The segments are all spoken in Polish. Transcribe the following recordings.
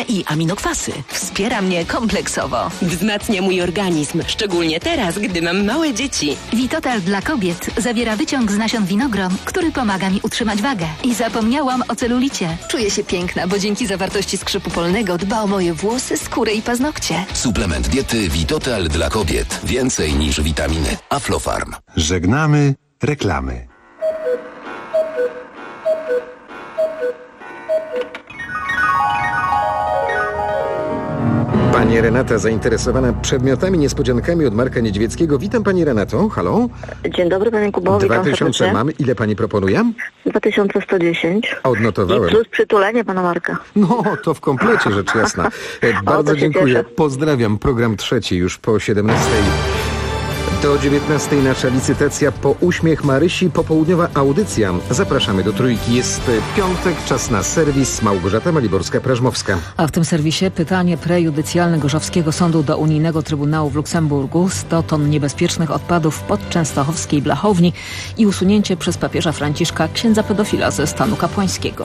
i aminokwasy. Wspiera mnie kompleksowo. Wzmacnia mój organizm, szczególnie teraz, gdy mam małe dzieci. Vitotal dla kobiet zawiera wyciąg z nasion winogron, który pomaga mi utrzymać wagę. I zapomniałam o celulicie. Czuję się piękna, bo dzięki zawartości skrzypu polnego dba o moje włosy, skórę i paznokcie. Suplement diety Vitotal dla kobiet. Więcej niż witaminy. Aflofarm. Żegnamy reklamy. Pani Renata zainteresowana przedmiotami, niespodziankami od Marka Niedźwieckiego. Witam Pani Renato. Halo? Dzień dobry Panie Kubo. 2000 mamy. Ile Pani proponuje? 2110. Odnotowałem. I plus przytulenie Pana Marka. No, to w komplecie, rzecz jasna. Bardzo dziękuję. Cieszę. Pozdrawiam. Program trzeci już po 17. Do 19 nasza licytacja po Uśmiech Marysi, popołudniowa audycja. Zapraszamy do Trójki. Jest piątek, czas na serwis. Małgorzata Maliborska-Prażmowska. A w tym serwisie pytanie prejudycjalne Gorzowskiego Sądu do Unijnego Trybunału w Luksemburgu. 100 ton niebezpiecznych odpadów w podczęstochowskiej Blachowni i usunięcie przez papieża Franciszka księdza pedofila ze stanu kapłańskiego.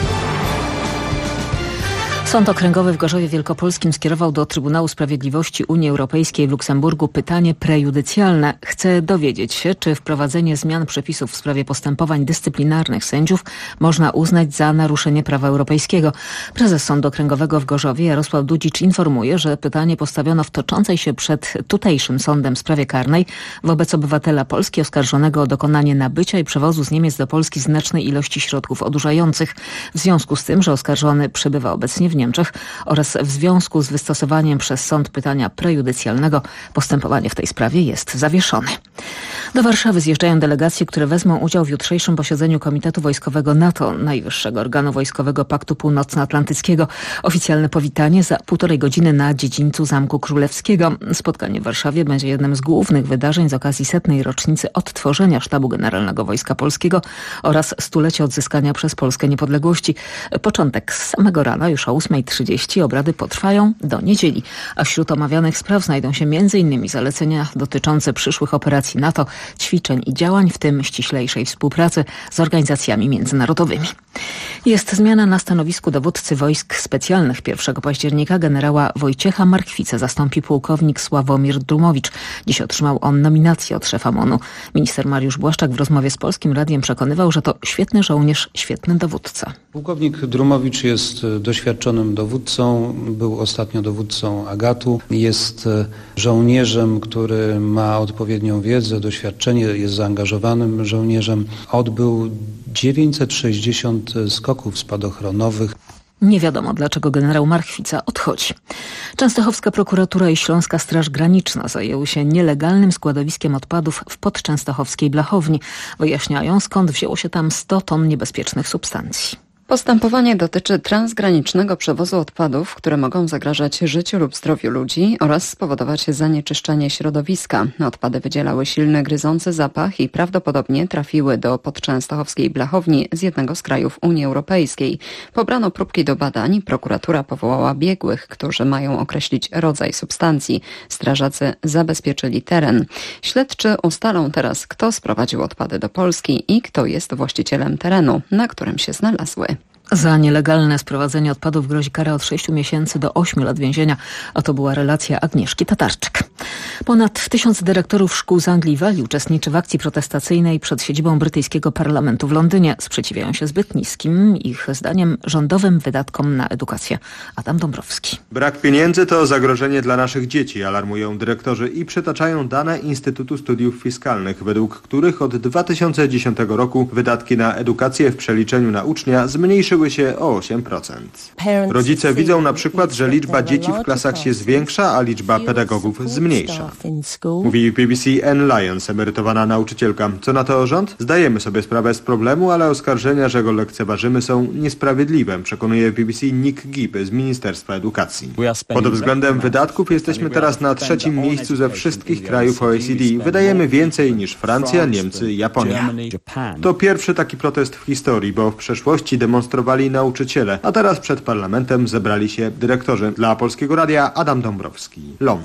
Sąd Okręgowy w Gorzowie Wielkopolskim skierował do Trybunału Sprawiedliwości Unii Europejskiej w Luksemburgu pytanie prejudycjalne. Chce dowiedzieć się, czy wprowadzenie zmian przepisów w sprawie postępowań dyscyplinarnych sędziów można uznać za naruszenie prawa europejskiego. Prezes Sądu Okręgowego w Gorzowie Jarosław Dudzicz informuje, że pytanie postawiono w toczącej się przed tutejszym sądem sprawie karnej wobec obywatela Polski oskarżonego o dokonanie nabycia i przewozu z Niemiec do Polski znacznej ilości środków odurzających. W związku z tym, że oskarżony przebywa obecnie w Niemczech oraz w związku z wystosowaniem przez sąd pytania prejudycjalnego postępowanie w tej sprawie jest zawieszone. Do Warszawy zjeżdżają delegacje, które wezmą udział w jutrzejszym posiedzeniu Komitetu Wojskowego NATO, najwyższego organu wojskowego Paktu Północnoatlantyckiego. Oficjalne powitanie za 1,5 godziny na dziedzińcu Zamku Królewskiego. Spotkanie w Warszawie będzie jednym z głównych wydarzeń z okazji 100. rocznicy odtworzenia Sztabu Generalnego Wojska Polskiego oraz 100-lecia odzyskania przez Polskę niepodległości. Początek z samego rana, już o 8:30 obrady potrwają do niedzieli, a wśród omawianych spraw znajdą się m.in. zalecenia dotyczące przyszłych operacji NATO, ćwiczeń i działań, w tym ściślejszej współpracy z organizacjami międzynarodowymi. Jest zmiana na stanowisku dowódcy wojsk specjalnych. 1 października generała Wojciecha Markwicę zastąpi pułkownik Sławomir Drumowicz. Dziś otrzymał on nominację od szefa MON-u. Minister Mariusz Błaszczak w rozmowie z Polskim Radiem przekonywał, że to świetny żołnierz, świetny dowódca. Pułkownik Drumowicz jest doświadczonym dowódcą, był ostatnio dowódcą Agatu. Jest żołnierzem, który ma odpowiednią wiedzę, doświadczenie, jest zaangażowanym żołnierzem. Odbył 960 skoków spadochronowych. Nie wiadomo, dlaczego generał Markwica odchodzi. Częstochowska prokuratura i Śląska Straż Graniczna zajęły się nielegalnym składowiskiem odpadów w podczęstochowskiej Blachowni. Wyjaśniają, skąd wzięło się tam 100 ton niebezpiecznych substancji. Postępowanie dotyczy transgranicznego przewozu odpadów, które mogą zagrażać życiu lub zdrowiu ludzi oraz spowodować zanieczyszczenie środowiska. Odpady wydzielały silny, gryzący zapach i prawdopodobnie trafiły do podczęstochowskiej Blachowni z jednego z krajów Unii Europejskiej. Pobrano próbki do badań. Prokuratura powołała biegłych, którzy mają określić rodzaj substancji. Strażacy zabezpieczyli teren. Śledczy ustalą teraz, kto sprowadził odpady do Polski i kto jest właścicielem terenu, na którym się znalazły. Za nielegalne sprowadzenie odpadów grozi kara od 6 miesięcy do 8 lat więzienia, a to była relacja Agnieszki Tatarczyk. Ponad 1000 dyrektorów szkół z Anglii i Walii uczestniczy w akcji protestacyjnej przed siedzibą brytyjskiego parlamentu w Londynie. Sprzeciwiają się zbyt niskim, ich zdaniem, rządowym wydatkom na edukację. Adam Dąbrowski. Brak pieniędzy to zagrożenie dla naszych dzieci, alarmują dyrektorzy i przytaczają dane Instytutu Studiów Fiskalnych, według których od 2010 roku wydatki na edukację w przeliczeniu na ucznia zmniejszyły się o 8%. Rodzice widzą na przykład, że liczba dzieci w klasach się zwiększa, a liczba pedagogów zmniejsza. Mówi BBC Anne Lyons, emerytowana nauczycielka. Co na to rząd? Zdajemy sobie sprawę z problemu, ale oskarżenia, że go lekceważymy, są niesprawiedliwe, przekonuje BBC Nick Gibb z Ministerstwa Edukacji. Pod względem wydatków jesteśmy teraz na 3. miejscu ze wszystkich krajów OECD. Wydajemy więcej niż Francja, Niemcy, Japonia. To pierwszy taki protest w historii, bo w przeszłości demonstrowali nauczyciele, a teraz przed parlamentem zebrali się dyrektorzy. Dla Polskiego Radia Adam Dąbrowski, Londyn.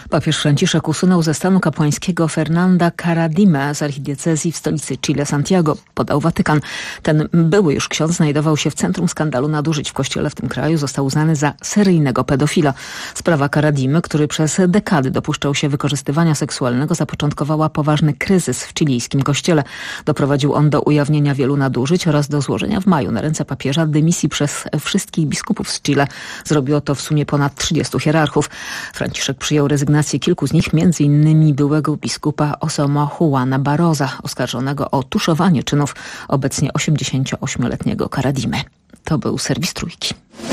Papież Franciszek usunął ze stanu kapłańskiego Fernanda Karadimę z archidiecezji w stolicy Chile, Santiago, podał Watykan. Ten były już ksiądz znajdował się w centrum skandalu nadużyć w kościele w tym kraju. Został uznany za seryjnego pedofila. Sprawa Karadimy, który przez dekady dopuszczał się wykorzystywania seksualnego, zapoczątkowała poważny kryzys w chilijskim kościele. Doprowadził on do ujawnienia wielu nadużyć oraz do złożenia w maju na ręce papieża dymisji przez wszystkich biskupów z Chile. Zrobiło to w sumie ponad 30 hierarchów. Franciszek przyjął rezygnację kilku z nich, m.in. byłego biskupa Osomo Juana Barroza, oskarżonego o tuszowanie czynów obecnie 88-letniego Karadimy. To był serwis Trójki.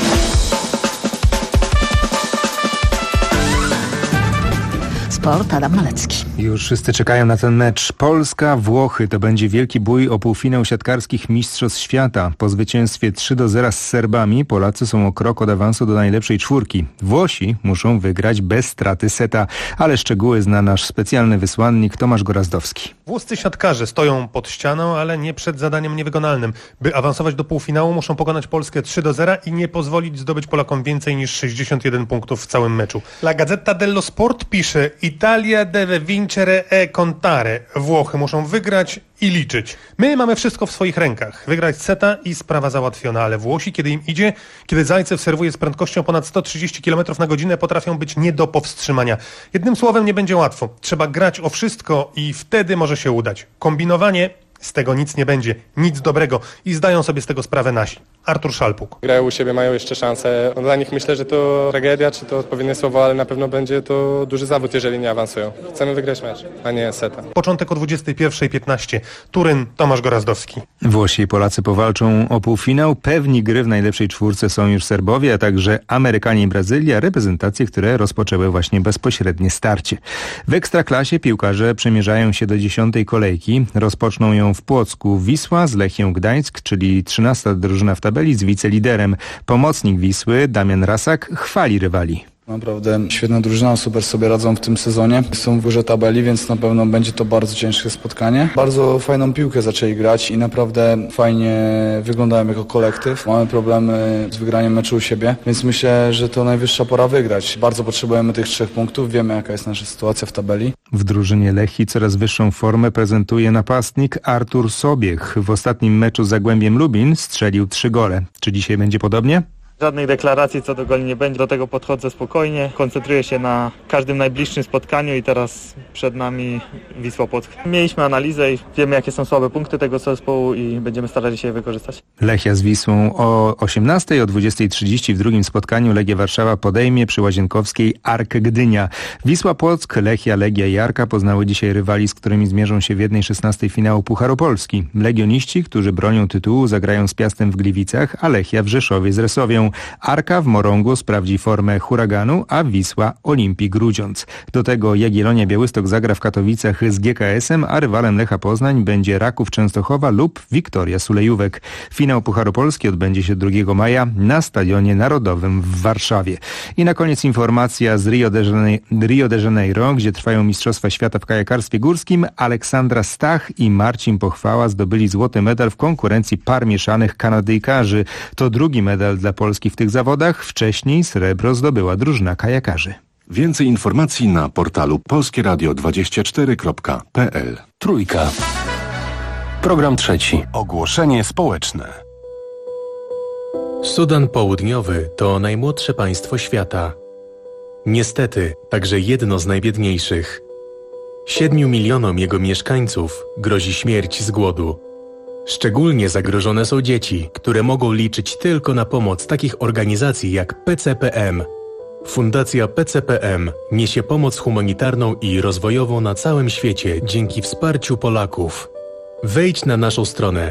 Sport, Adam Malecki. Już wszyscy czekają na ten mecz. Polska-Włochy to będzie wielki bój o półfinał siatkarskich Mistrzostw Świata. Po zwycięstwie 3-0 z Serbami Polacy są o krok od awansu do najlepszej czwórki. Włosi muszą wygrać bez straty seta, ale szczegóły zna nasz specjalny wysłannik Tomasz Gorazdowski. Włoscy siatkarze stoją pod ścianą, ale nie przed zadaniem niewykonalnym. By awansować do półfinału, muszą pokonać Polskę 3-0 i nie pozwolić zdobyć Polakom więcej niż 61 punktów w całym meczu. La Gazzetta dello Sport pisze: Italia deve vincere e contare. Włochy muszą wygrać i liczyć. My mamy wszystko w swoich rękach. Wygrać seta i sprawa załatwiona, ale Włosi, kiedy im idzie, kiedy Zajcew serwuje z prędkością ponad 130 km na godzinę, potrafią być nie do powstrzymania. Jednym słowem, nie będzie łatwo. Trzeba grać o wszystko i wtedy może się udać. Kombinowanie, z tego nic nie będzie. Nic dobrego. I zdają sobie z tego sprawę nasi. Artur Szalpuk. Grają u siebie, mają jeszcze szansę. Dla nich myślę, że to tragedia, czy to odpowiednie słowo, ale na pewno będzie to duży zawód, jeżeli nie awansują. Chcemy wygrać mecz, a nie seta. Początek o 21:15. Turyn, Tomasz Gorazdowski. Włosi i Polacy powalczą o półfinał. Pewni gry w najlepszej czwórce są już Serbowie, a także Amerykanie i Brazylia, reprezentacje, które rozpoczęły właśnie bezpośrednie starcie. W Ekstraklasie piłkarze przemierzają się do 10. kolejki. Rozpoczną ją w Płocku Wisła z Lechią Gdańsk, czyli 13. drużyna w tabeli z wiceliderem. Pomocnik Wisły, Damian Rasak, chwali rywali. Naprawdę świetna drużyna, super sobie radzą w tym sezonie. Są w górze tabeli, więc na pewno będzie to bardzo ciężkie spotkanie. Bardzo fajną piłkę zaczęli grać i naprawdę fajnie wyglądają jako kolektyw. Mamy problemy z wygraniem meczu u siebie, więc myślę, że to najwyższa pora wygrać. Bardzo potrzebujemy tych 3 punktów, wiemy jaka jest nasza sytuacja w tabeli. W drużynie Lechii coraz wyższą formę prezentuje napastnik Artur Sobiech. W ostatnim meczu z Zagłębiem Lubin strzelił 3 gole. Czy dzisiaj będzie podobnie? Żadnych deklaracji co do goli nie będzie, do tego podchodzę spokojnie, koncentruję się na każdym najbliższym spotkaniu i teraz przed nami Wisła Płock. Mieliśmy analizę i wiemy jakie są słabe punkty tego zespołu i będziemy starali się je wykorzystać. Lechia z Wisłą o 18:00, o 20:30 w drugim spotkaniu Legia Warszawa podejmie przy Łazienkowskiej Arkę Gdynia. Wisła Płock, Lechia, Legia i Arka poznały dzisiaj rywali, z którymi zmierzą się w 1/16 finału Pucharu Polski. Legioniści, którzy bronią tytułu, zagrają z Piastem w Gliwicach, a Lechia w Rzeszowie z Resowią. Arka w Morągu sprawdzi formę Huraganu, a Wisła Olimpii Grudziądz. Do tego Jagiellonia Białystok zagra w Katowicach z GKS-em, a rywalem Lecha Poznań będzie Raków Częstochowa lub Wiktoria Sulejówek. Finał Pucharu Polski odbędzie się 2 maja na Stadionie Narodowym w Warszawie. I na koniec informacja z Rio de Janeiro, gdzie trwają Mistrzostwa Świata w kajakarstwie górskim. Aleksandra Stach i Marcin Pochwała zdobyli złoty medal w konkurencji par mieszanych Kanadyjkarzy. To drugi medal dla Polski w tych zawodach. Wcześniej srebro zdobyła drużyna kajakarzy. Więcej informacji na portalu polskieradio24.pl. Trójka. Program 3. Ogłoszenie społeczne. Sudan Południowy to najmłodsze państwo świata. Niestety, także jedno z najbiedniejszych. 7 milionom jego mieszkańców grozi śmierć z głodu. Szczególnie zagrożone są dzieci, które mogą liczyć tylko na pomoc takich organizacji jak PCPM. Fundacja PCPM niesie pomoc humanitarną i rozwojową na całym świecie dzięki wsparciu Polaków. Wejdź na naszą stronę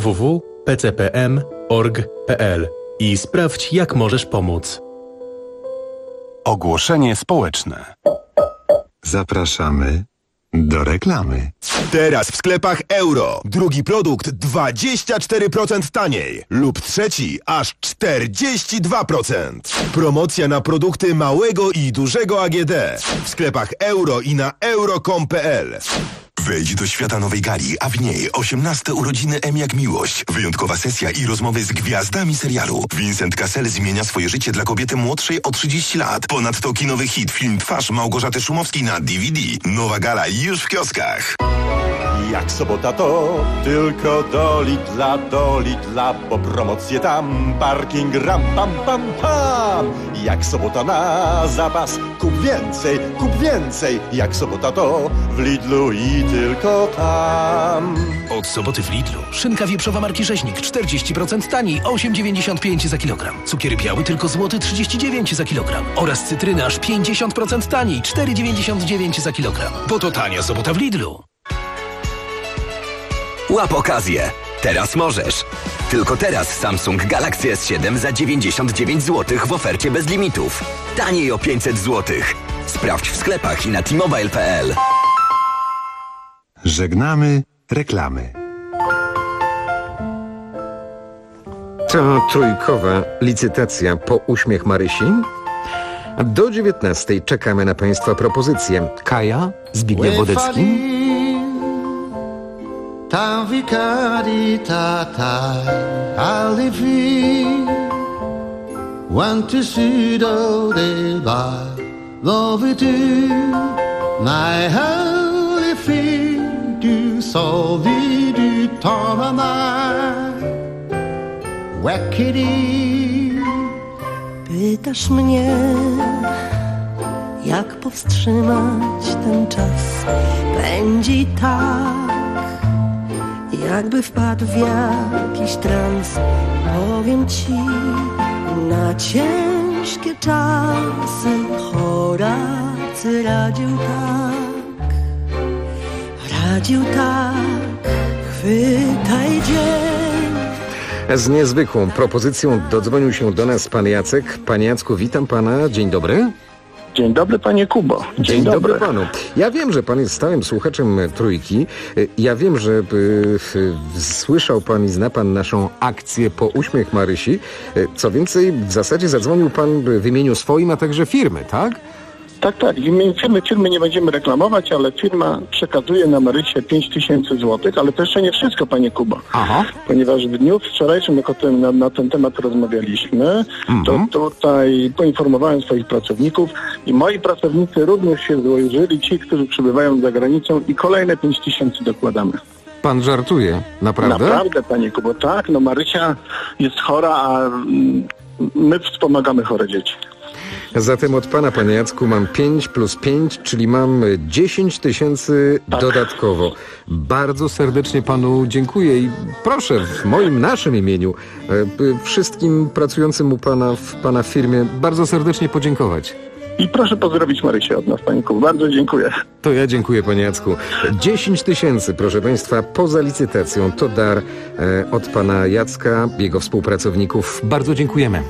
www.pcpm.org.pl i sprawdź, jak możesz pomóc. Ogłoszenie społeczne. Zapraszamy do reklamy. Teraz w sklepach Euro. Drugi produkt 24% taniej. Lub trzeci aż 42%. Promocja na produkty małego i dużego AGD. W sklepach Euro i na euro.com.pl. Wejdź do świata nowej gali, a w niej 18 urodziny M jak miłość. Wyjątkowa sesja i rozmowy z gwiazdami serialu. Vincent Cassel zmienia swoje życie dla kobiety młodszej o 30 lat. Ponadto kinowy hit, film Twarz Małgorzaty Szumowskiej na DVD. Nowa gala już w kioskach. Jak sobota to tylko do Lidla, bo promocje tam, parking ram pam pam pam. Jak sobota na zapas, kup więcej. Jak sobota to w Lidlu i tylko tam. Od soboty w Lidlu szynka wieprzowa marki Rzeźnik 40% taniej, 8,95 za kilogram. Cukier biały tylko złoty 39 za kilogram. Oraz cytryny aż 50% taniej, 4,99 za kilogram. Bo to tania sobota w Lidlu. Łap okazję. Teraz możesz. Tylko teraz Samsung Galaxy S7 za 99 zł w ofercie bez limitów. Taniej o 500 zł. Sprawdź w sklepach i na t-mobile.pl. Żegnamy reklamy. To trójkowa licytacja po uśmiech Marysi. Do 19 czekamy na Państwa propozycje. Kaja, Zbigniew Wodecki. Ta wikari tatai alifi want to see the by love to my holy feet do so do toramai wakiri. Pytasz mnie, jak powstrzymać ten czas, pędzi tak, jakby wpadł w jakiś trans. Powiem ci, na ciężkie czasy Horacy radził tak, chwytaj dzień. Z niezwykłą propozycją dodzwonił się do nas pan Jacek. Panie Jacku, witam pana, dzień dobry. Dzień dobry, panie Kubo. Dzień dobry panu. Ja wiem, że pan jest stałym słuchaczem Trójki. Ja wiem, że słyszał pan i zna pan naszą akcję po uśmiech Marysi. Co więcej, w zasadzie zadzwonił pan w imieniu swoim, a także firmy, tak? Tak. W imieniu firmy nie będziemy reklamować, ale firma przekazuje na Marysię 5000 zł, ale to jeszcze nie wszystko, panie Kubo. Aha. Ponieważ w dniu wczorajszym, jak na ten temat rozmawialiśmy, to tutaj poinformowałem swoich pracowników i moi pracownicy również się złożyli, ci, którzy przybywają za granicą, i kolejne 5000 dokładamy. Pan żartuje, naprawdę? Naprawdę, panie Kubo, tak. No Marysia jest chora, a my wspomagamy chore dzieci. Zatem od pana, panie Jacku, mam 5 plus 5, czyli mam 10 000 dodatkowo. Bardzo serdecznie panu dziękuję i proszę w naszym imieniu wszystkim pracującym u pana w pana firmie bardzo serdecznie podziękować. I proszę pozdrowić Marysię od nas, panie Kubo. Bardzo dziękuję. To ja dziękuję, panie Jacku. 10 000, proszę państwa, poza licytacją. To dar od pana Jacka, jego współpracowników. Bardzo dziękujemy.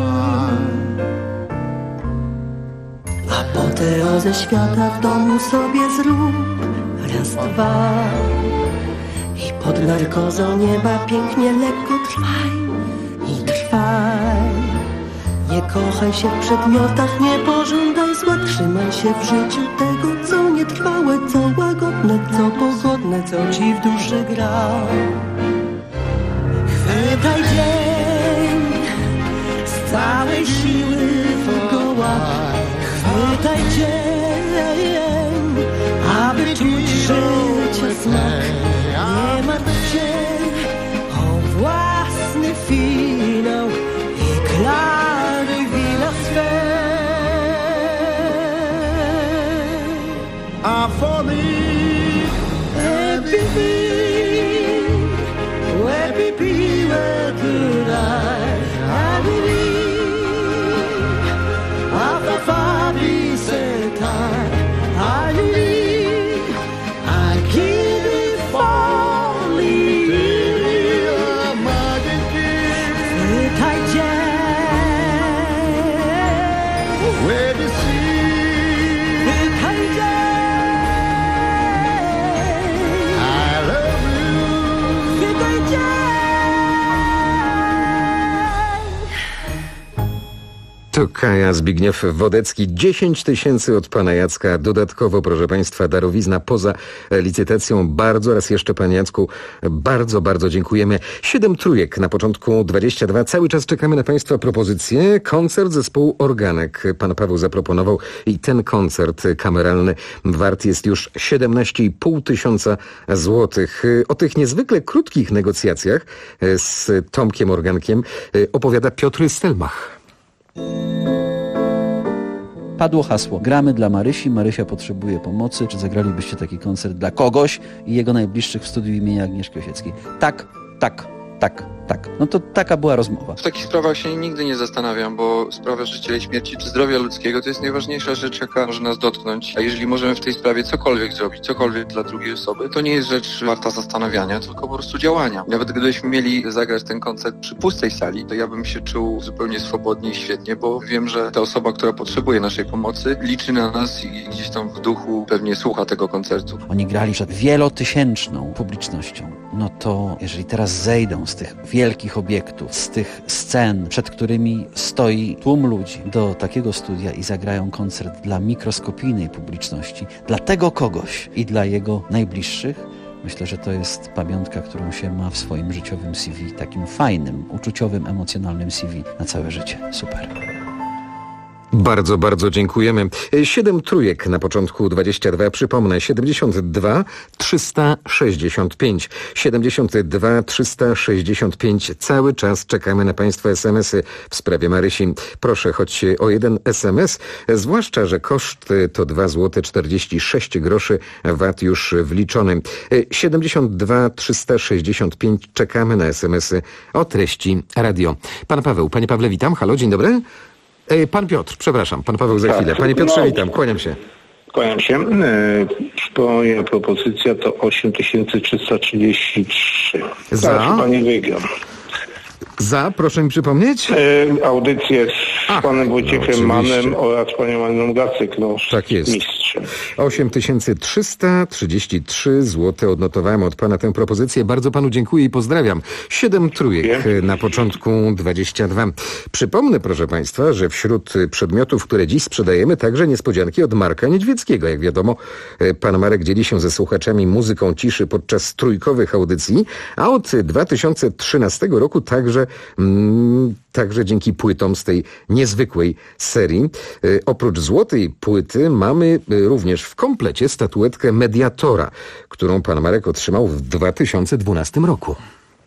Apoteozę świata w domu sobie zrób, raz, dwa. I pod narkozą nieba pięknie lekko trwaj. Nie kochaj się w przedmiotach, nie pożądaj zła. Trzymaj się w życiu tego, co nietrwałe, co łagodne, co pogodne, co ci w duszy gra. Chwytaj dzień z całej siły wokoła. Chwytaj dzień, aby czuć życie smak. Nie martw się o własny finał i klary wina swe. A for me, happy be, where could I believe? After far beside I believe I keep it falling. Kaja, Zbigniew Wodecki, 10 000 od pana Jacka. Dodatkowo, proszę państwa, darowizna poza licytacją. Bardzo raz jeszcze, panie Jacku, bardzo dziękujemy. 7 trójek na początku 22. Cały czas czekamy na państwa propozycje. Koncert zespołu Organek pan Paweł zaproponował i ten koncert kameralny wart jest już 17,5 tysiąca złotych. O tych niezwykle krótkich negocjacjach z Tomkiem Organkiem opowiada Piotr Stelmach. Padło hasło: gramy dla Marysi, Marysia potrzebuje pomocy. Czy zagralibyście taki koncert dla kogoś i jego najbliższych w studiu imienia Agnieszki Osieckiej? Tak. No to taka była rozmowa. W takich sprawach się nigdy nie zastanawiam, bo sprawa życia i śmierci czy zdrowia ludzkiego to jest najważniejsza rzecz, jaka może nas dotknąć. A jeżeli możemy w tej sprawie cokolwiek zrobić, cokolwiek dla drugiej osoby, to nie jest rzecz warta zastanawiania, tylko po prostu działania. Nawet gdybyśmy mieli zagrać ten koncert przy pustej sali, to ja bym się czuł zupełnie swobodnie i świetnie, bo wiem, że ta osoba, która potrzebuje naszej pomocy, liczy na nas i gdzieś tam w duchu pewnie słucha tego koncertu. Oni grali przed wielotysięczną publicznością. No to jeżeli teraz zejdą z tych wielkich obiektów, z tych scen, przed którymi stoi tłum ludzi, do takiego studia i zagrają koncert dla mikroskopijnej publiczności, dla tego kogoś i dla jego najbliższych, myślę, że to jest pamiątka, którą się ma w swoim życiowym CV, takim fajnym, uczuciowym, emocjonalnym CV na całe życie. Super. Bardzo dziękujemy. 7 trójek na początku 22. Przypomnę, 72 365. 72 365. Cały czas czekamy na państwa SMS-y w sprawie Marysi. Proszę, choć o jeden SMS, zwłaszcza, że koszt to 2 zł 46 groszy, VAT już wliczony. 72 365. Czekamy na SMS-y o treści radio. Pan Paweł. Panie Pawle, witam. Halo, dzień dobry. Pan Piotr, przepraszam, pan Paweł za chwilę. Panie Piotrze, witam, kłaniam się. Kłaniam się. Moja propozycja to 8333. Za? Chyba nie wygram. Za, proszę mi przypomnieć? Audycję z panem Wojciechem Mannem oraz panią Anną Gacyk, tak jest. Mistrzem. 8333 zł odnotowałem od pana tę propozycję. Bardzo panu dziękuję i pozdrawiam. 7 trójek na początku 22. Przypomnę, proszę państwa, że wśród przedmiotów, które dziś sprzedajemy, także niespodzianki od Marka Niedźwieckiego. Jak wiadomo, pan Marek dzieli się ze słuchaczami muzyką ciszy podczas trójkowych audycji, a od 2013 roku także dzięki płytom z tej niezwykłej serii. Oprócz złotej płyty mamy również w komplecie statuetkę Mediatora, którą pan Marek otrzymał w 2012 roku.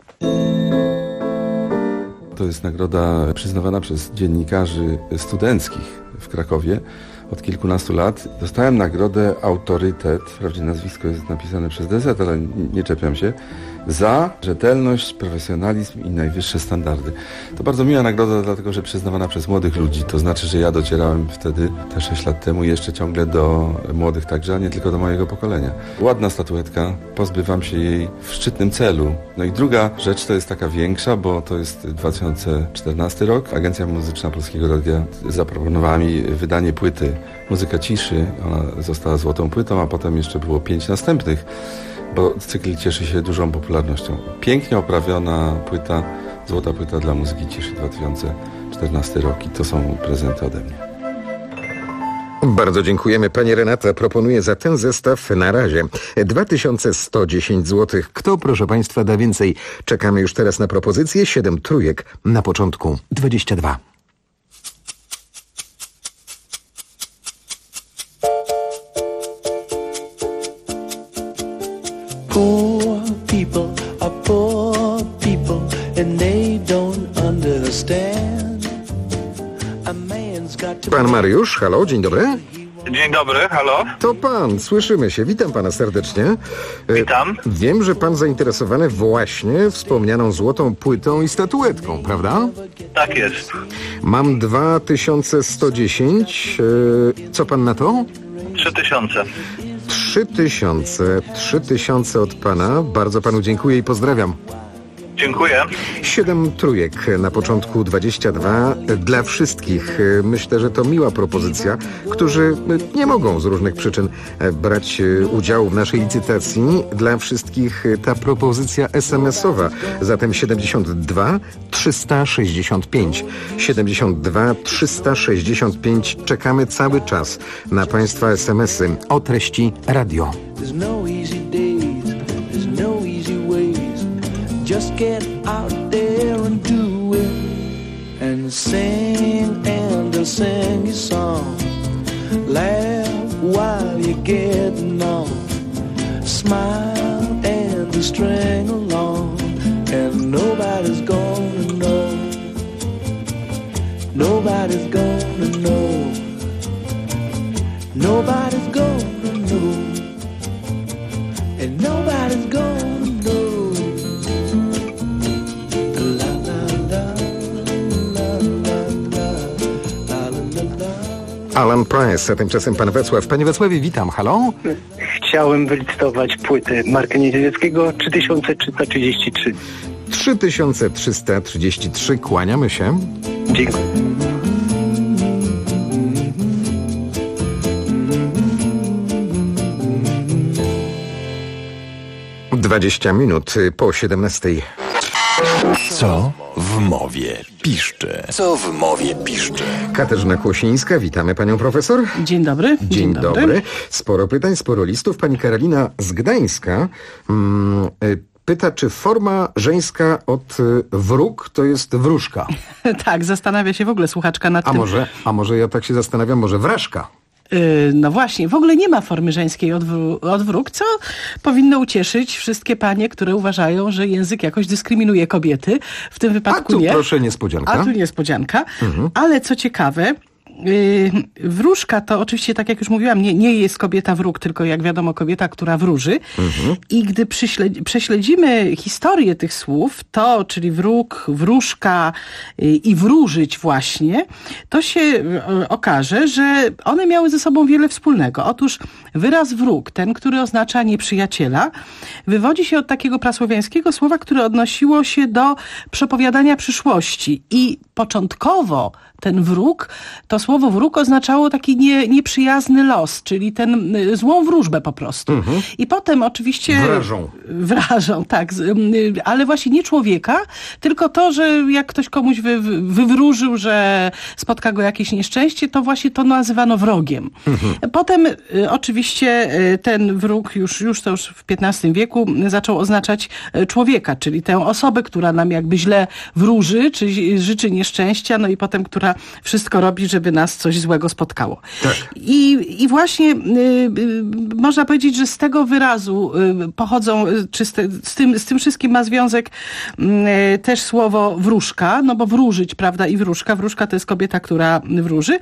To jest nagroda przyznawana przez dziennikarzy studenckich w Krakowie od kilkunastu lat. Dostałem nagrodę Autorytet, wprawdzie nazwisko jest napisane przez DZ, ale nie czepiam się, za rzetelność, profesjonalizm i najwyższe standardy. To bardzo miła nagroda, dlatego że przyznawana przez młodych ludzi. To znaczy, że ja docierałem wtedy, te 6 lat temu, jeszcze ciągle do młodych także, a nie tylko do mojego pokolenia. Ładna statuetka, pozbywam się jej w szczytnym celu. No i druga rzecz to jest taka większa, bo to jest 2014 rok. Agencja Muzyczna Polskiego Radia zaproponowała mi wydanie płyty Muzyka ciszy. Ona została złotą płytą, a potem jeszcze było 5 następnych, bo cykl cieszy się dużą popularnością. Pięknie oprawiona płyta, złota płyta dla muzyki ciszy 2014 rok i to są prezenty ode mnie. Bardzo dziękujemy. Pani Renata proponuje za ten zestaw na razie 2110 zł. Kto, proszę państwa, da więcej? Czekamy już teraz na propozycję. 7 trójek na początku 22. Poor people are poor people and they don't understand. A man's got to... Pan Mariusz, halo, dzień dobry. Dzień dobry, halo. To pan, słyszymy się. Witam pana serdecznie. Witam. Wiem, że pan zainteresowany właśnie wspomnianą złotą płytą i statuetką, prawda? Tak jest. Mam 2110. Co pan na to? 3000. 3000 od pana. Bardzo panu dziękuję i pozdrawiam. Dziękuję. 7 trójek, na początku 22 dla wszystkich. Myślę, że to miła propozycja, którzy nie mogą z różnych przyczyn brać udziału w naszej licytacji. Dla wszystkich ta propozycja SMS-owa. Zatem 72 365. 72 365. Czekamy cały czas na Państwa SMS-y o treści radio. There's no easy days, there's no easy ways. Just get out there and do it. And sing and they'll sing your song. Laugh while you're getting on. Smile and they'll string along. And nobody's gonna know. Nobody's gonna know. Nobody's gonna know. And nobody's gonna know. La la la la la la la la. Alan Price, a tymczasem pan Wacław. Panie Wacławie, witam. Halo? Chciałem wylicytować płytę Marka Niedźwieckiego 3333. 3333. Kłaniamy się. Dziękuję. 20 minut po 17. Co w mowie piszczy? Co w mowie piszczy? Katarzyna Kłosińska, witamy panią profesor. Dzień dobry. Dzień dobry. Sporo pytań, sporo listów. Pani Karolina z Gdańska pyta, czy forma żeńska od wróg to jest wróżka? Tak, zastanawia się w ogóle słuchaczka nad tym. A może ja tak się zastanawiam, może wraszka? No właśnie, w ogóle nie ma formy żeńskiej od wróg, co powinno ucieszyć wszystkie panie, które uważają, że język jakoś dyskryminuje kobiety. W tym wypadku nie. A tu proszę niespodzianka. A tu niespodzianka. Ale co ciekawe, wróżka to oczywiście, tak jak już mówiłam, nie jest kobieta wróg, tylko jak wiadomo kobieta, która wróży. I gdy prześledzimy historię tych słów, to, czyli wróg, wróżka i wróżyć właśnie, to się okaże, że one miały ze sobą wiele wspólnego. Otóż wyraz wróg, ten, który oznacza nieprzyjaciela, wywodzi się od takiego prasłowiańskiego słowa, które odnosiło się do przepowiadania przyszłości. I początkowo ten wróg, to słowo wróg oznaczało taki nieprzyjazny los, czyli złą wróżbę po prostu. I potem oczywiście... Wrażą, tak. Ale właśnie nie człowieka, tylko to, że jak ktoś komuś wywróżył, że spotka go jakieś nieszczęście, to właśnie to nazywano wrogiem. Potem oczywiście ten wróg już w XV wieku zaczął oznaczać człowieka, czyli tę osobę, która nam jakby źle wróży, czy życzy nieszczęścia, no i potem, która wszystko robi, żeby nas coś złego spotkało. Tak. I właśnie można powiedzieć, że z tego wyrazu pochodzą, czy z tym wszystkim ma związek też słowo wróżka, no bo wróżyć, prawda, i wróżka. Wróżka to jest kobieta, która wróży.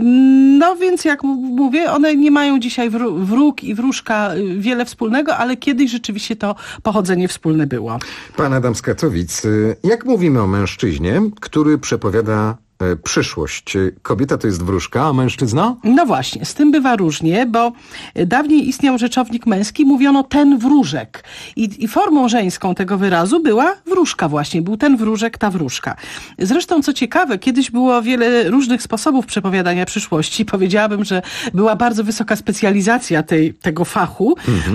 No więc jak mówię, one nie mają dzisiaj wróg i wróżka wiele wspólnego, ale kiedyś rzeczywiście to pochodzenie wspólne było. Pan Adam z Katowic, jak mówimy o mężczyźnie, który przepowiada przyszłość? Kobieta to jest wróżka, a mężczyzna? No właśnie, z tym bywa różnie, bo dawniej istniał rzeczownik męski, mówiono ten wróżek. I formą żeńską tego wyrazu była wróżka właśnie, był ten wróżek, ta wróżka. Zresztą, co ciekawe, kiedyś było wiele różnych sposobów przepowiadania przyszłości. Powiedziałabym, że była bardzo wysoka specjalizacja tego fachu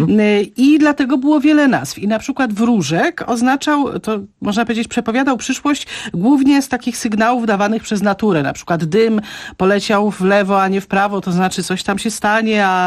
i dlatego było wiele nazw. I na przykład wróżek oznaczał, to można powiedzieć, przepowiadał przyszłość głównie z takich sygnałów dawanych przez naturę. Na przykład dym poleciał w lewo, a nie w prawo, to znaczy coś tam się stanie, a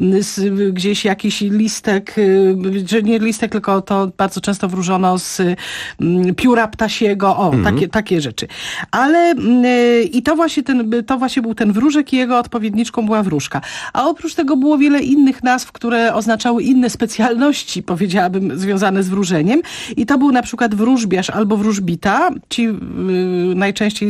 gdzieś jakiś listek, że nie listek, tylko to bardzo często wróżono z pióra ptasiego, takie rzeczy. Ale i to właśnie był ten wróżek i jego odpowiedniczką była wróżka. A oprócz tego było wiele innych nazw, które oznaczały inne specjalności, powiedziałabym, związane z wróżeniem. I to był na przykład wróżbiarz albo wróżbita. Ci najczęściej zajmowali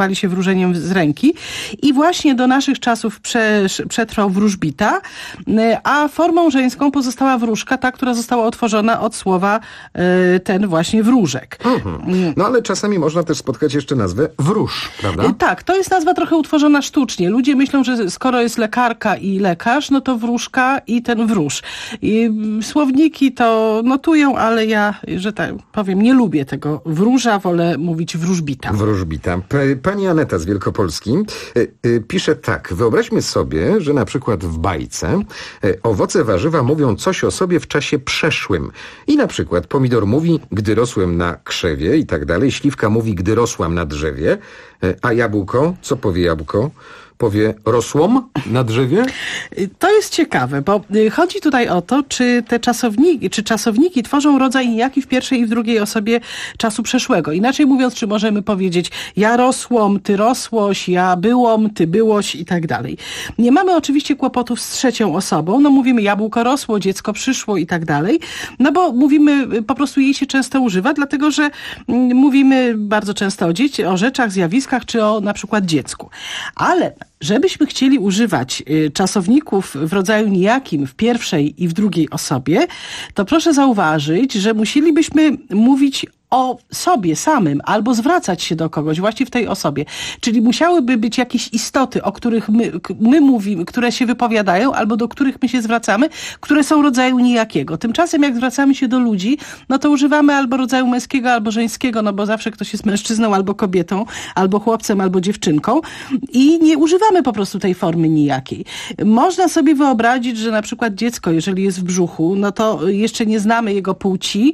zajmowali się wróżeniem z ręki. I właśnie do naszych czasów przetrwał wróżbita, a formą żeńską pozostała wróżka, ta, która została otworzona od słowa ten właśnie wróżek. No ale czasami można też spotkać jeszcze nazwę wróż, prawda? Tak, to jest nazwa trochę utworzona sztucznie. Ludzie myślą, że skoro jest lekarka i lekarz, no to wróżka i ten wróż. I słowniki to notują, ale ja, że tak powiem, nie lubię tego wróża, wolę mówić wróżbita. Wróżbita. Pani Aneta z Wielkopolski pisze tak. Wyobraźmy sobie, że na przykład w bajce owoce, warzywa mówią coś o sobie w czasie przeszłym. I na przykład pomidor mówi, gdy rosłem na krzewie i tak dalej. Śliwka mówi, gdy rosłam na drzewie. A jabłko? Co powie jabłko? Powie, rosłom na drzewie? To jest ciekawe, bo chodzi tutaj o to, czy te czasowniki tworzą rodzaj nijaki w pierwszej i w drugiej osobie czasu przeszłego. Inaczej mówiąc, czy możemy powiedzieć ja rosłom, ty rosłoś, ja byłom, ty byłoś i tak dalej. Nie mamy oczywiście kłopotów z trzecią osobą, no mówimy jabłko rosło, dziecko przyszło i tak dalej, no bo mówimy, po prostu jej się często używa, dlatego że mówimy bardzo często o rzeczach, zjawiskach, czy o na przykład dziecku. Ale żebyśmy chcieli używać czasowników w rodzaju nijakim w pierwszej i w drugiej osobie, to proszę zauważyć, że musielibyśmy mówić o sobie samym albo zwracać się do kogoś właśnie w tej osobie. Czyli musiałyby być jakieś istoty, o których my mówimy, które się wypowiadają albo do których my się zwracamy, które są rodzaju nijakiego. Tymczasem jak zwracamy się do ludzi, no to używamy albo rodzaju męskiego, albo żeńskiego, no bo zawsze ktoś jest mężczyzną, albo kobietą, albo chłopcem, albo dziewczynką i nie używamy po prostu tej formy nijakiej. Można sobie wyobrazić, że na przykład dziecko, jeżeli jest w brzuchu, no to jeszcze nie znamy jego płci,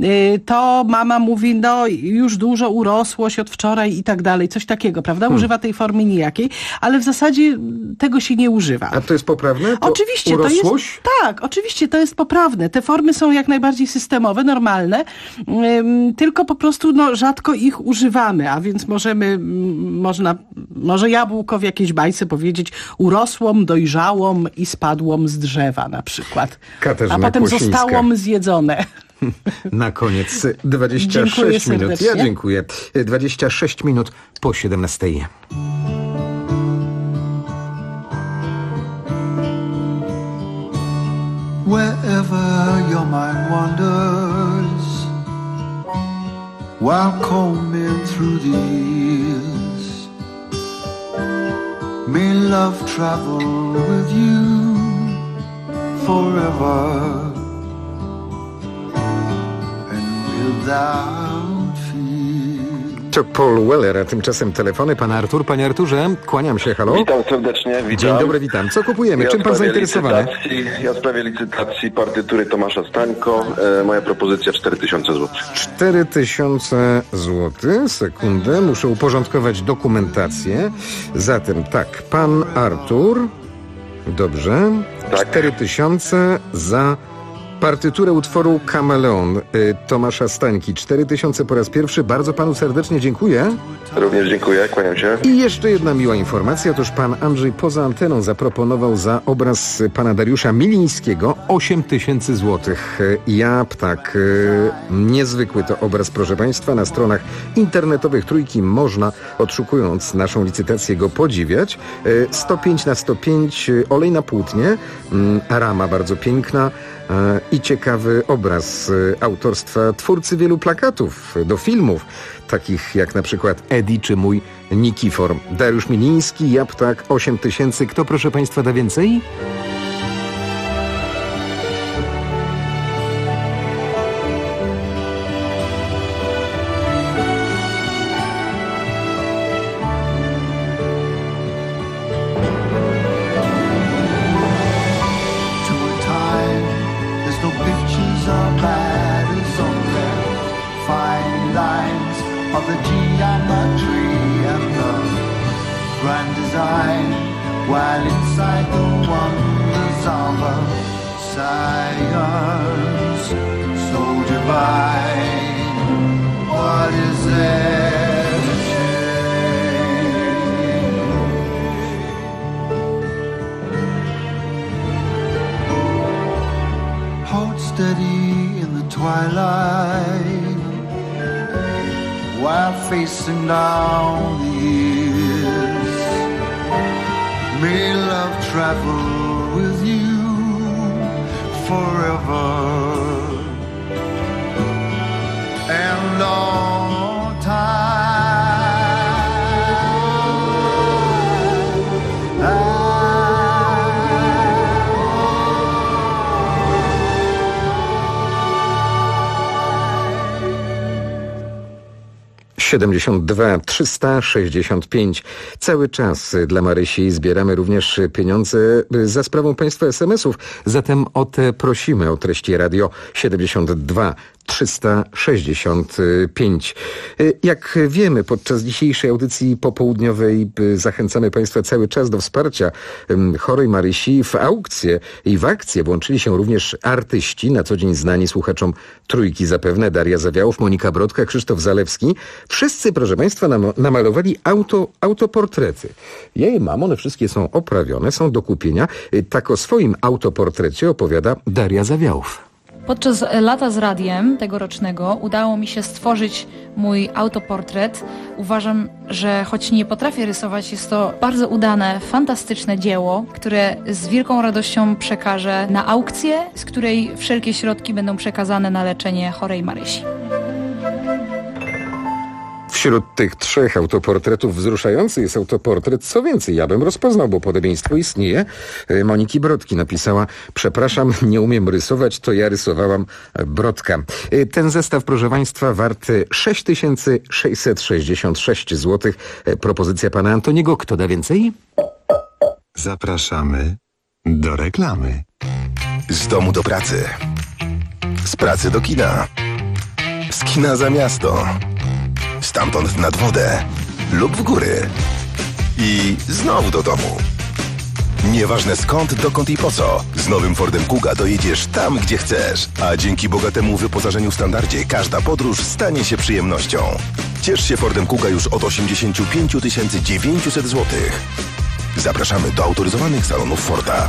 to mama mówi, no już dużo urosłoś od wczoraj i tak dalej, coś takiego, prawda? Używa tej formy nijakiej, ale w zasadzie tego się nie używa. A to jest poprawne? To oczywiście, urosłoś? to jest, tak, oczywiście to jest poprawne. Te formy są jak najbardziej systemowe, normalne, tylko po prostu rzadko ich używamy, a więc może jabłko w jakiejś bajce powiedzieć urosłom, dojrzałom i spadłom z drzewa na przykład. Katarzyna a potem Kłosińska. zostałom zjedzone. Na koniec 26 minut. Ja dziękuję. 26 minut po 17. Wherever your mind wanders, while combing through the years, may love travel with you forever. To Paul Weller, a tymczasem telefony. Pan Artur. Panie Arturze, kłaniam się, halo. Witam serdecznie, witam. Dzień dobry, witam. Co kupujemy? Czym pan zainteresowany? Ja w sprawie licytacji partytury Tomasza Stańko. Moja propozycja 4000 zł. 4000 zł. Sekundę, muszę uporządkować dokumentację. Zatem tak, pan Artur. Dobrze. Tak. 4000 za partyturę utworu Kameleon Tomasza Stańki. 4000 po raz pierwszy. Bardzo panu serdecznie dziękuję. Również dziękuję, kłaniam się. I jeszcze jedna miła informacja. Otóż pan Andrzej poza anteną zaproponował za obraz pana Dariusza Milińskiego 8000 złotych. Ja ptak. Niezwykły to obraz, proszę państwa. Na stronach internetowych Trójki można, odszukując naszą licytację, go podziwiać. 105 na 105 olej na płótnie. Rama bardzo piękna. I ciekawy obraz autorstwa twórcy wielu plakatów do filmów, takich jak na przykład Eddie czy mój Nikifor. Dariusz Miliński, ja ptak, 8000. Kto, proszę państwa, da więcej? while facing down the years. May love travel with you forever and all time. 72 365. Cały czas dla Marysi zbieramy również pieniądze za sprawą państwa SMS-ów. Zatem o te prosimy, o treści radio 72 365. Jak wiemy, podczas dzisiejszej audycji popołudniowej zachęcamy Państwa cały czas do wsparcia chorej Marysi. W aukcję i w akcję włączyli się również artyści, na co dzień znani słuchaczom Trójki zapewne, Daria Zawiałów, Monika Brodka, Krzysztof Zalewski. Wszyscy, proszę Państwa, namalowali autoportrety. Ja je mam, one wszystkie są oprawione, są do kupienia. Tak o swoim autoportrecie opowiada Daria Zawiałów. Podczas lata z radiem tegorocznego udało mi się stworzyć mój autoportret. Uważam, że choć nie potrafię rysować, jest to bardzo udane, fantastyczne dzieło, które z wielką radością przekażę na aukcję, z której wszelkie środki będą przekazane na leczenie chorej Marysi. Wśród tych trzech autoportretów wzruszający jest autoportret, co więcej, ja bym rozpoznał, bo podobieństwo istnieje. Moniki Brodki napisała: przepraszam, nie umiem rysować, to ja rysowałam Brodka. Ten zestaw, proszę Państwa, warty 6666 zł. Propozycja pana Antoniego. Kto da więcej? Zapraszamy do reklamy. Z domu do pracy. Z pracy do kina. Z kina za miasto. Stamtąd nad wodę lub w góry i znowu do domu. Nieważne skąd, dokąd i po co, z nowym Fordem Kuga dojedziesz tam, gdzie chcesz, a dzięki bogatemu wyposażeniu Standardzie każda podróż stanie się przyjemnością. Ciesz się Fordem Kuga już od 85 900 zł. Zapraszamy do autoryzowanych salonów Forda.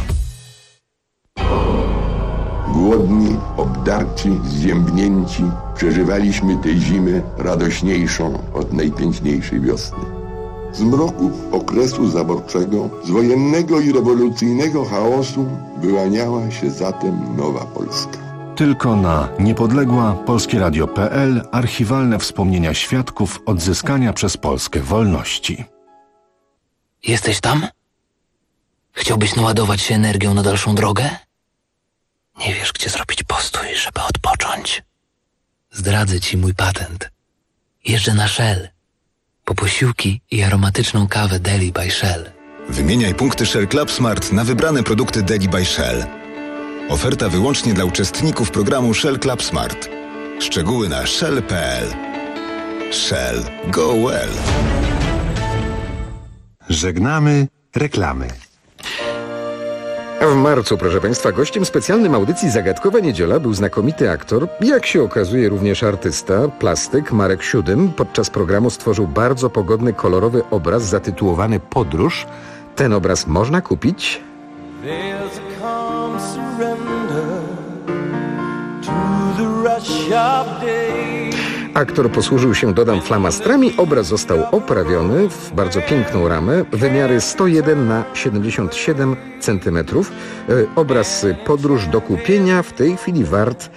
Głodni, obdarci, zziębnięci, przeżywaliśmy tę zimę radośniejszą od najpiękniejszej wiosny. Z mroku okresu zaborczego, z wojennego i rewolucyjnego chaosu wyłaniała się zatem nowa Polska. Tylko na niepodległa polskieradio.pl archiwalne wspomnienia świadków odzyskania przez Polskę wolności. Jesteś tam? Chciałbyś naładować się energią na dalszą drogę? Nie wiesz, gdzie zrobić postój, żeby odpocząć? Zdradzę ci mój patent. Jeżdżę na Shell. Po posiłki i aromatyczną kawę Deli by Shell. Wymieniaj punkty Shell Club Smart na wybrane produkty Deli by Shell. Oferta wyłącznie dla uczestników programu Shell Club Smart. Szczegóły na shell.pl. Shell. Go well. Żegnamy reklamy. A w marcu, proszę Państwa, gościem specjalnym audycji Zagadkowa Niedziela był znakomity aktor, jak się okazuje również artysta, plastyk Marek Siódym. Podczas programu stworzył bardzo pogodny, kolorowy obraz zatytułowany Podróż. Ten obraz można kupić. Aktor posłużył się, dodam, flamastrami. Obraz został oprawiony w bardzo piękną ramę. Wymiary 101 na 77 cm. Obraz Podróż do kupienia w tej chwili wart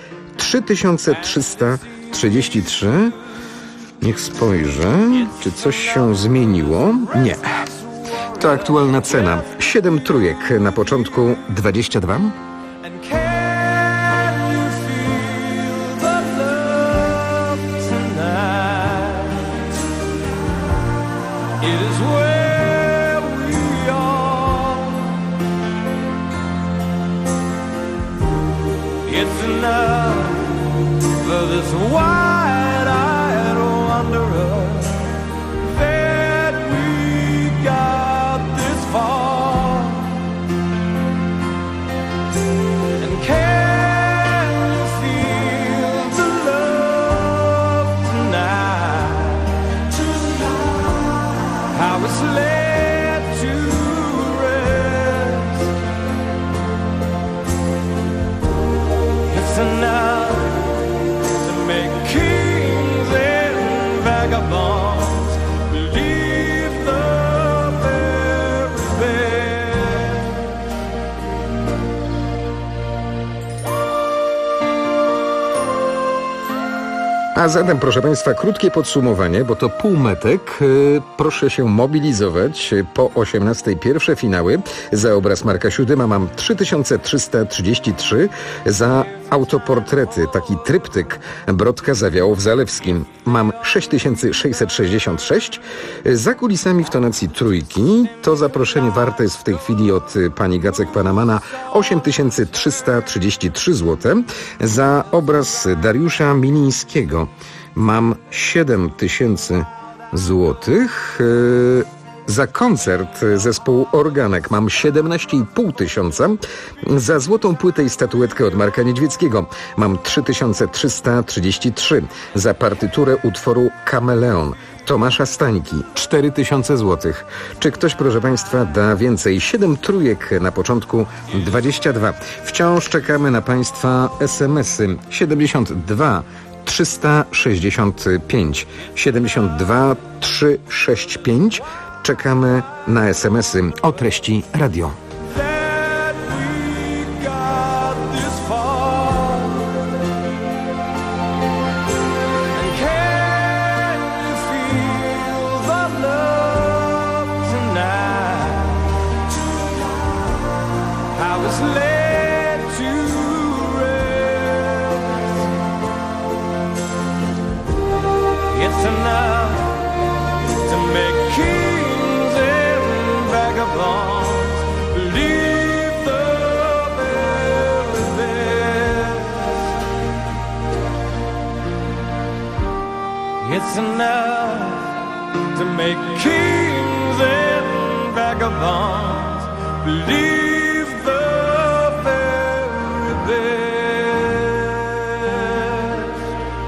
3333. Niech spojrzę, czy coś się zmieniło. Nie. To aktualna cena. 7 trójek, na początku 22. Wide-eyed wanderer that we got this far, and can you feel the love tonight? How it's led to rest. It's enough to make A zatem, proszę Państwa, krótkie podsumowanie, bo to półmetek. Proszę się mobilizować. Po 18 pierwsze finały. Za obraz Marka Siódyma mam 3333. Za autoportrety, taki tryptyk Brodka Zawiało w Zalewskim, mam 6666. Za kulisami w tonacji trójki to zaproszenie warte jest w tej chwili od pani Gacek-Panamana 8333 zł. Za obraz Dariusza Milińskiego mam 7000 złotych. Za koncert zespołu Organek mam 17,5 tysiąca. Za złotą płytę i statuetkę od Marka Niedźwieckiego mam 3333. Za partyturę utworu Kameleon Tomasza Stańki 4000 złotych. Czy ktoś, proszę Państwa, da więcej? 7 trójek na początku 22. Wciąż czekamy na Państwa SMS-y 72 365 72 365. Czekamy na SMS-y o treści radio. It's enough to make kings and vagabonds believe the very best.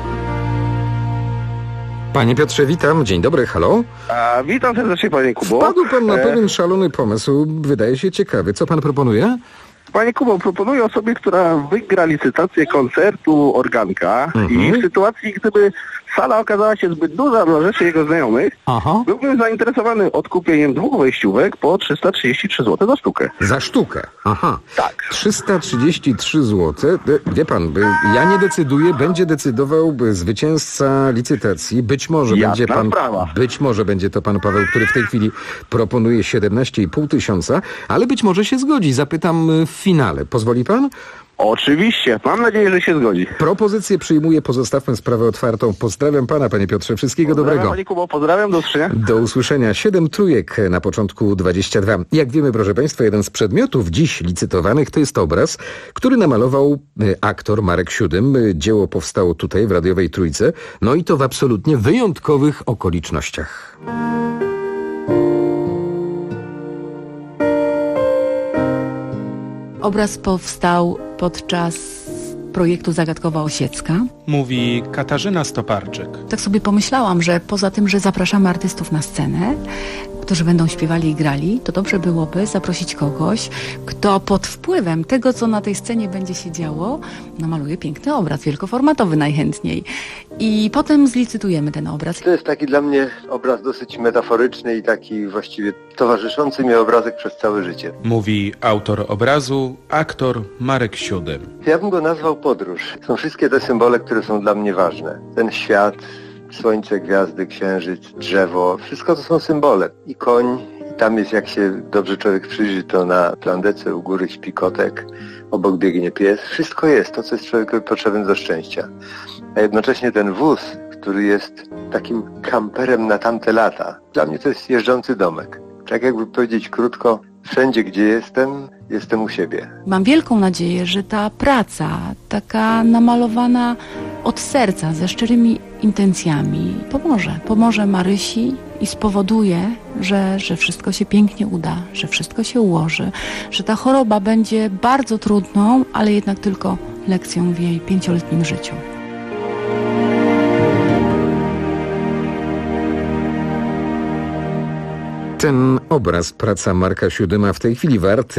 Panie Piotrze, witam. Dzień dobry, halo. Witam serdecznie, panie Kubo. Wpadł pan na pewien szalony pomysł. Wydaje się ciekawy. Co pan proponuje? Panie Kubo, proponuję osobie, która wygra licytację koncertu Organka i w sytuacji, gdyby sala okazała się zbyt duża dla rzeczy jego znajomych, byłbym zainteresowany odkupieniem 2 wejściówek po 333 zł za sztukę. Za sztukę? Aha. Tak. 333 zł. Wie pan, ja nie decyduję, będzie decydował zwycięzca licytacji. Być może będzie pan, być może będzie to pan Paweł, który w tej chwili proponuje 17,5 tysiąca, ale być może się zgodzi. Zapytam w finale. Pozwoli pan? Oczywiście. Mam nadzieję, że się zgodzi. Propozycję przyjmuję, pozostawmy sprawę otwartą. Pozdrawiam pana, panie Piotrze. Wszystkiego dobrego. Panie Kubo, pozdrawiam, do usłyszenia. Do usłyszenia. 7 trójek na początku 22. Jak wiemy, proszę państwa, jeden z przedmiotów dziś licytowanych to jest obraz, który namalował aktor Marek Siódym. Dzieło powstało tutaj w radiowej Trójce. No i to w absolutnie wyjątkowych okolicznościach. Obraz powstał podczas projektu Zagadkowa Osiecka. Mówi Katarzyna Stoparczyk. Tak sobie pomyślałam, że poza tym, że zapraszamy artystów na scenę, którzy będą śpiewali i grali, to dobrze byłoby zaprosić kogoś, kto pod wpływem tego, co na tej scenie będzie się działo, namaluje piękny obraz, wielkoformatowy najchętniej. I potem zlicytujemy ten obraz. To jest taki dla mnie obraz dosyć metaforyczny i taki właściwie towarzyszący mi obrazek przez całe życie. Mówi autor obrazu, aktor Marek Siódym. Ja bym go nazwał podróż. Są wszystkie te symbole, które są dla mnie ważne. Ten świat, słońce, gwiazdy, księżyc, drzewo, wszystko to są symbole. I koń, i tam jest, jak się dobrze człowiek przyjrzy, to na plandece u góry śpi kotek, obok biegnie pies. Wszystko jest, to co jest człowiekowi potrzebne do szczęścia. A jednocześnie ten wóz, który jest takim kamperem na tamte lata. Dla mnie to jest jeżdżący domek. Tak jakby powiedzieć krótko, wszędzie gdzie jestem, jestem u siebie. Mam wielką nadzieję, że ta praca, taka namalowana od serca, ze szczerymi intencjami, pomoże Marysi i spowoduje, że wszystko się pięknie uda, że wszystko się ułoży, że ta choroba będzie bardzo trudną, ale jednak tylko lekcją w jej 5-letnim życiu. Ten obraz, praca Marka Siódyma, w tej chwili wart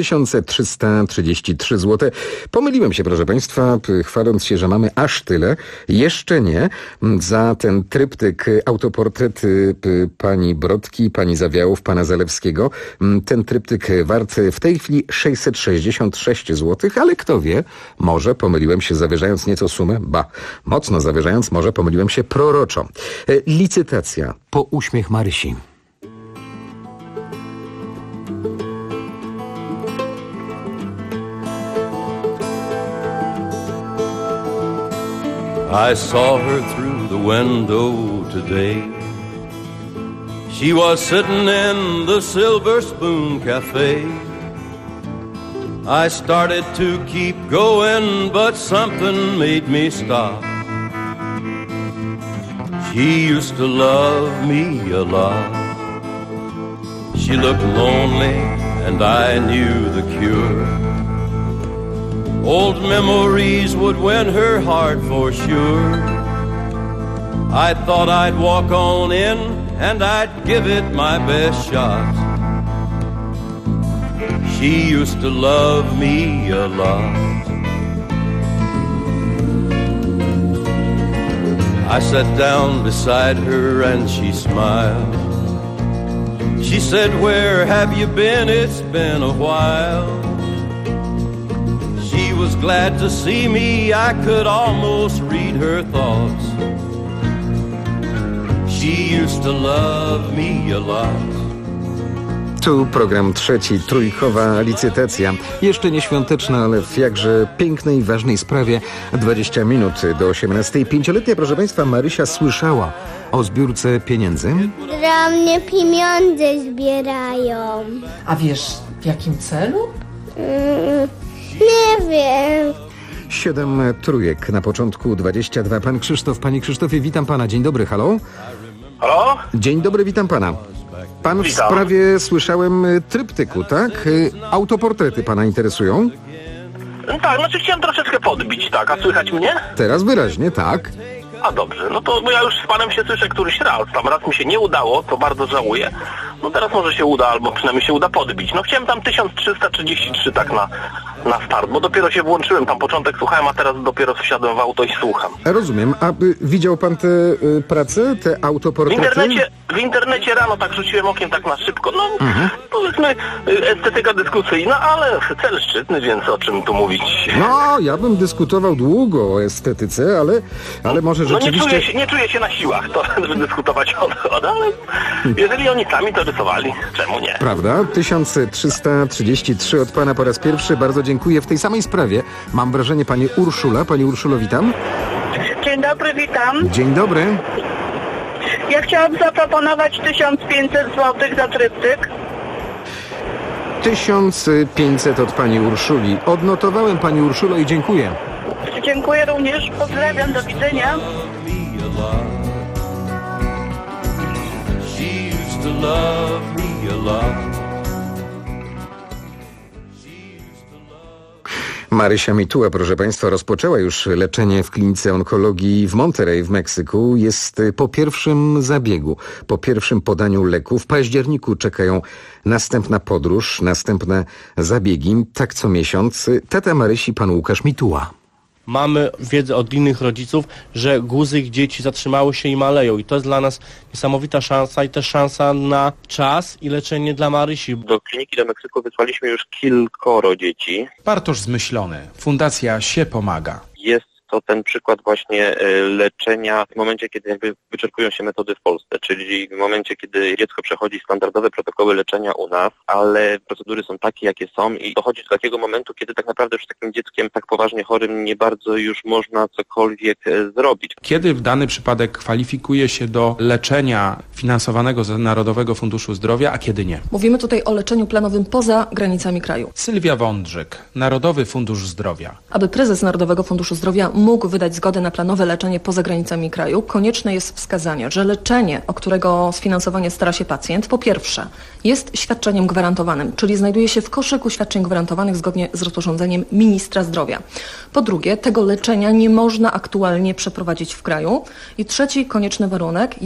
3333 zł. Pomyliłem się, proszę Państwa, chwaląc się, że mamy aż tyle. Jeszcze nie. Za ten tryptyk autoportrety pani Brodki, pani Zawiałów, pana Zalewskiego. Ten tryptyk wart w tej chwili 666 zł, ale kto wie, może pomyliłem się, zawyżając nieco sumę, mocno zawyżając, może pomyliłem się proroczo. Licytacja po uśmiech Marysi. I saw her through the window today. She was sitting in the Silver Spoon Cafe. I started to keep going, but something made me stop. She used to love me a lot. She looked lonely, and I knew the cure. Old memories would win her heart for sure. I thought I'd walk on in and I'd give it my best shot. She used to love me a lot. I sat down beside her and she smiled. She said, "Where have you been? It's been a while." She was glad to see me, I could almost read her thoughts. She used to love me a lot. Tu program trzeci, trójkowa licytacja. Jeszcze nie świąteczna, ale w jakże pięknej, ważnej sprawie. 20 minut do 18. Pięcioletnia, proszę Państwa, Marysia słyszała o zbiórce pieniędzy. Dla mnie pieniądze zbierają. A wiesz, w jakim celu? Nie wiem. 7 trójek, na początku 22. Pan Krzysztof, panie Krzysztofie, witam pana. Dzień dobry, halo? Halo? Dzień dobry, witam pana. Pan w Witam. sprawie, słyszałem, tryptyku, tak? Autoportrety pana interesują? Tak, znaczy chciałem troszeczkę podbić, tak, a słychać mnie? Teraz wyraźnie, tak. A dobrze, no to bo ja już z panem się słyszę któryś raz, tam raz mi się nie udało, to bardzo żałuję. No teraz może się uda, albo przynajmniej się uda podbić. No chciałem tam 1333 tak na start, bo dopiero się włączyłem, tam początek słuchałem, a teraz dopiero wsiadłem w auto i słucham. Rozumiem. A widział pan te prace, te autoportrety? W internecie rano tak rzuciłem okiem tak na szybko, no powiedzmy estetyka dyskusyjna, ale cel szczytny, więc o czym tu mówić? No, ja bym dyskutował długo o estetyce, ale może rzeczywiście... No nie czuję się na siłach, to żeby dyskutować ale jeżeli oni sami to rysowali, czemu nie? Prawda? 1333 od pana po raz pierwszy. Bardzo dziękuję. W tej samej sprawie mam wrażenie pani Urszula. Pani Urszulo, witam. Dzień dobry, witam. Dzień dobry. Ja chciałam zaproponować 1500 zł za tryptyk. 1500 od pani Urszuli. Odnotowałem pani Urszulo i dziękuję. Dziękuję również. Pozdrawiam, do widzenia. Marysia Mituła, proszę Państwa, rozpoczęła już leczenie w klinice onkologii w Monterrey w Meksyku. Jest po pierwszym zabiegu, po pierwszym podaniu leku. W październiku czekają następna podróż, następne zabiegi, tak co miesiąc. Tata Marysi, pan Łukasz Mituła. Mamy wiedzę od innych rodziców, że guzy ich dzieci zatrzymały się i maleją. I to jest dla nas niesamowita szansa i też szansa na czas i leczenie dla Marysi. Do kliniki do Meksyku wysłaliśmy już kilkoro dzieci. Bartosz Zmyślony. Fundacja się pomaga. Jest to ten przykład właśnie leczenia w momencie, kiedy jakby wyczerpują się metody w Polsce, czyli w momencie, kiedy dziecko przechodzi standardowe protokoły leczenia u nas, ale procedury są takie, jakie są i dochodzi do takiego momentu, kiedy tak naprawdę już z takim dzieckiem tak poważnie chorym nie bardzo już można cokolwiek zrobić. Kiedy dany przypadek kwalifikuje się do leczenia finansowanego z Narodowego Funduszu Zdrowia, a kiedy nie? Mówimy tutaj o leczeniu planowym poza granicami kraju. Sylwia Wądrzyk, Narodowy Fundusz Zdrowia. Aby prezes Narodowego Funduszu Zdrowia mógł wydać zgodę na planowe leczenie poza granicami kraju, konieczne jest wskazanie, że leczenie, o którego sfinansowanie stara się pacjent, po pierwsze jest świadczeniem gwarantowanym, czyli znajduje się w koszyku świadczeń gwarantowanych zgodnie z rozporządzeniem ministra zdrowia. Po drugie, tego leczenia nie można aktualnie przeprowadzić w kraju. I trzeci konieczny warunek jest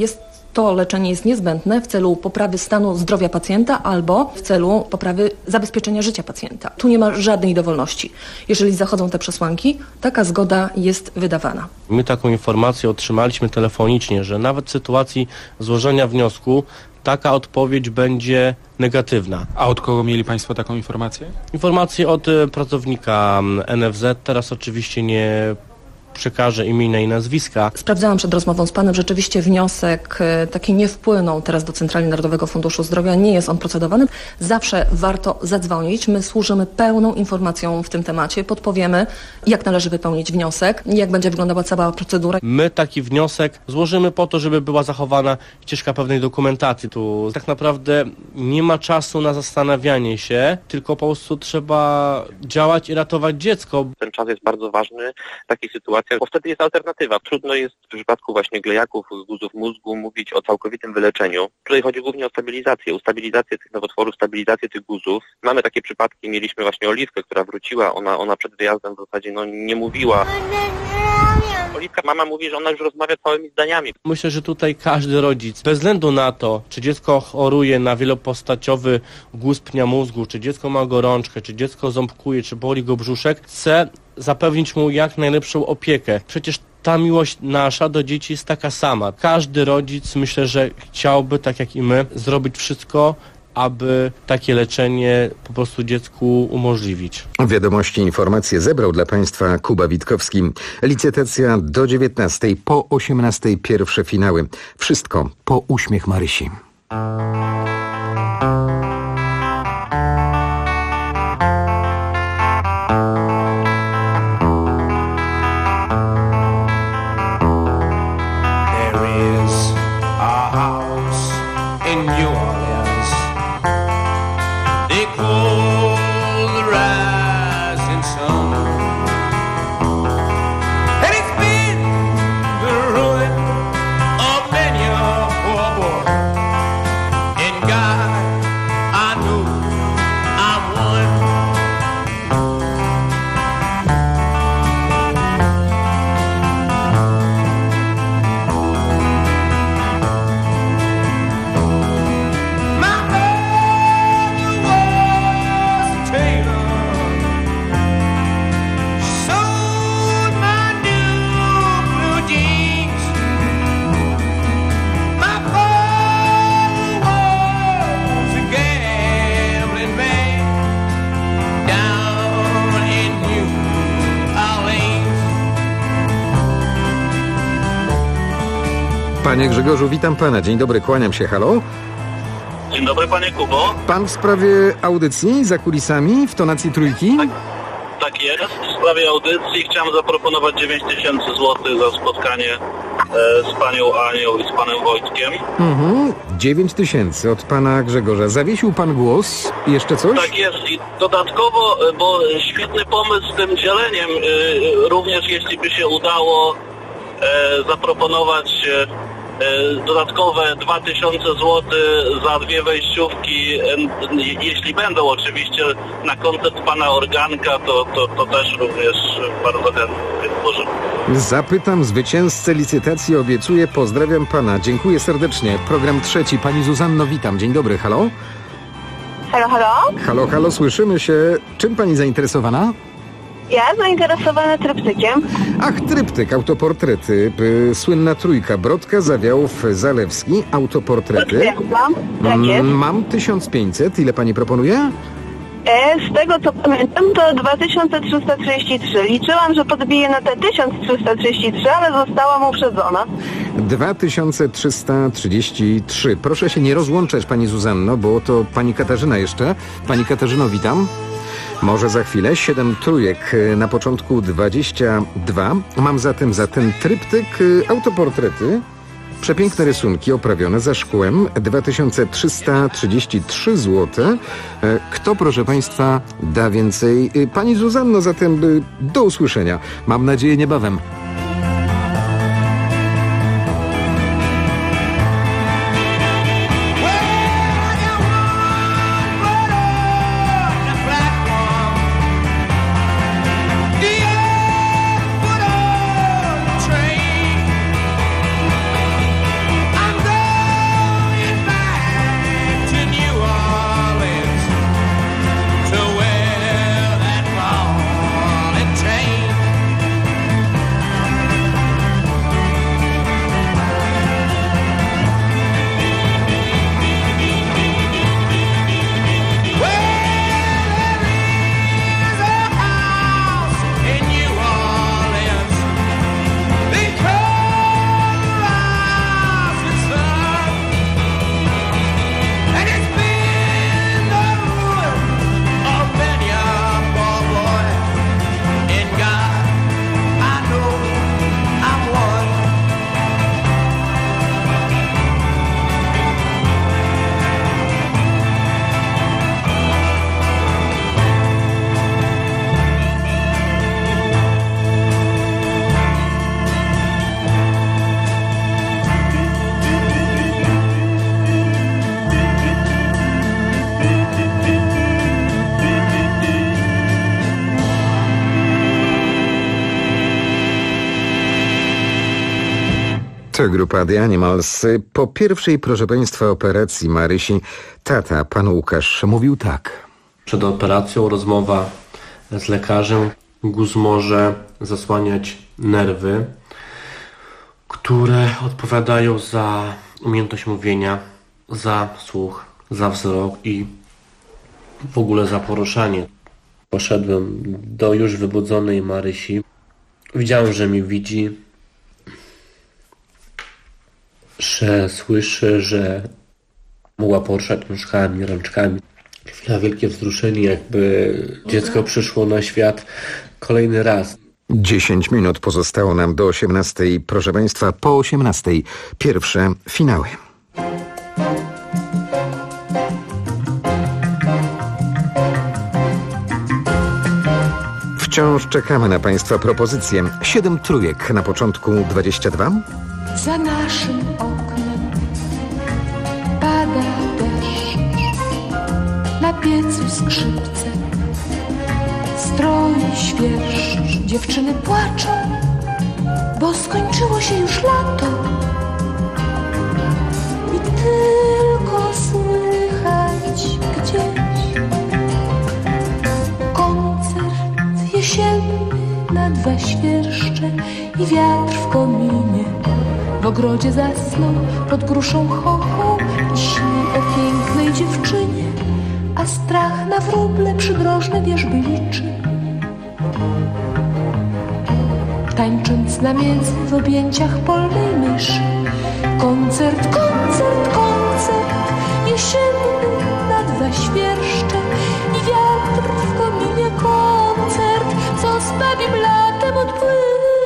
to leczenie jest niezbędne w celu poprawy stanu zdrowia pacjenta albo w celu poprawy zabezpieczenia życia pacjenta. Tu nie ma żadnej dowolności. Jeżeli zachodzą te przesłanki, taka zgoda jest wydawana. My taką informację otrzymaliśmy telefonicznie, że nawet w sytuacji złożenia wniosku taka odpowiedź będzie negatywna. A od kogo mieli Państwo taką informację? Informację od pracownika NFZ. Teraz oczywiście nie przekażę imienia i nazwiska. Sprawdzałam przed rozmową z panem, rzeczywiście wniosek taki nie wpłynął teraz do Centrali Narodowego Funduszu Zdrowia, nie jest on procedowany. Zawsze warto zadzwonić, my służymy pełną informacją w tym temacie, podpowiemy, jak należy wypełnić wniosek, jak będzie wyglądała cała procedura. My taki wniosek złożymy po to, żeby była zachowana ścieżka pewnej dokumentacji. Tu tak naprawdę nie ma czasu na zastanawianie się, tylko po prostu trzeba działać i ratować dziecko. Ten czas jest bardzo ważny w takiej sytuacji, bo wtedy jest alternatywa. Trudno jest w przypadku właśnie glejaków, guzów mózgu mówić o całkowitym wyleczeniu. Tutaj chodzi głównie o stabilizację tych nowotworów, stabilizację tych guzów. Mamy takie przypadki, mieliśmy właśnie Oliwkę, która wróciła, ona przed wyjazdem w zasadzie nie mówiła. Oliwka, mama mówi, że ona już rozmawia całymi zdaniami. Myślę, że tutaj każdy rodzic, bez względu na to, czy dziecko choruje na wielopostaciowy guz pnia mózgu, czy dziecko ma gorączkę, czy dziecko ząbkuje, czy boli go brzuszek, chce zapewnić mu jak najlepszą opiekę. Przecież ta miłość nasza do dzieci jest taka sama. Każdy rodzic, myślę, że chciałby, tak jak i my, zrobić wszystko, aby takie leczenie po prostu dziecku umożliwić. Wiadomości, informacje zebrał dla Państwa Kuba Witkowski. Licytacja do 19:00, po 18:00 pierwsze finały. Wszystko po uśmiech Marysi. Panie Grzegorzu, witam pana. Dzień dobry, kłaniam się. Halo? Dzień dobry, panie Kubo. Pan w sprawie audycji za kulisami w tonacji trójki? Tak jest. W sprawie audycji chciałem zaproponować 9000 zł za spotkanie z panią Anią i z panem Wojtkiem. 9000 od pana Grzegorza. Zawiesił pan głos? Jeszcze coś? Tak jest. I dodatkowo, bo świetny pomysł z tym dzieleniem, również jeśli by się udało zaproponować dodatkowe 2000 zł za 2 wejściówki, jeśli będą oczywiście na koncert pana Organka, to też również bardzo chętnie tworzymy. Zapytam zwycięzcę licytacji, obiecuję. Pozdrawiam pana. Dziękuję serdecznie. Program trzeci. Pani Zuzanno, witam. Dzień dobry. Halo? Halo, halo? Halo, halo, słyszymy się. Czym pani zainteresowana? Ja zainteresowana tryptykiem. Ach, tryptyk, autoportrety. Słynna trójka. Brodka, Zawiałów, Zalewski. Autoportrety. Tak jest. Mam 1500. Ile pani proponuje? Z tego co pamiętam to 2333. Liczyłam, że podbiję na te 1333, ale zostałam uprzedzona. 2333. Proszę się nie rozłączać, pani Zuzanno, bo to pani Katarzyna jeszcze. Pani Katarzyno, witam. Może za chwilę. 7 trójek, na początku 22. Mam zatem za ten tryptyk autoportrety. Przepiękne rysunki oprawione za szkłem. 2333 zł. Kto, proszę państwa, da więcej? Pani Zuzanno, zatem do usłyszenia. Mam nadzieję niebawem. To grupa The Animals. Po pierwszej, proszę państwa, operacji Marysi tata, pan Łukasz, mówił tak. Przed operacją rozmowa z lekarzem. Guz może zasłaniać nerwy, które odpowiadają za umiejętność mówienia, za słuch, za wzrok i w ogóle za poruszanie. Poszedłem do już wybudzonej Marysi. Widziałem, że mnie widzi, że słyszy, że mogła poruszać nóżkami, rączkami. Chwila, wielkie wzruszenie, jakby dziecko przyszło na świat kolejny raz. 10 minut pozostało nam do 18. Proszę państwa, po 18. pierwsze finały. Wciąż czekamy na państwa propozycje. 7 trójek na początku 22. Za naszym oknem pada deszcz, na piecu skrzypce, stroi świerszcz. Dziewczyny płaczą, bo skończyło się już lato i tylko słychać gdzieś koncert jesienny na 2 świerszcze i wiatr w kominie. W ogrodzie zasnął pod gruszą chochą i śni o pięknej dziewczynie, a strach na wróble przydrożne wierzby liczy. Tańcząc na miedzy w objęciach polnej myszy. Koncert, koncert, koncert jesienny na 2 świerszcze i wiatr w kominie. Koncert, co z babim latem odpłynie.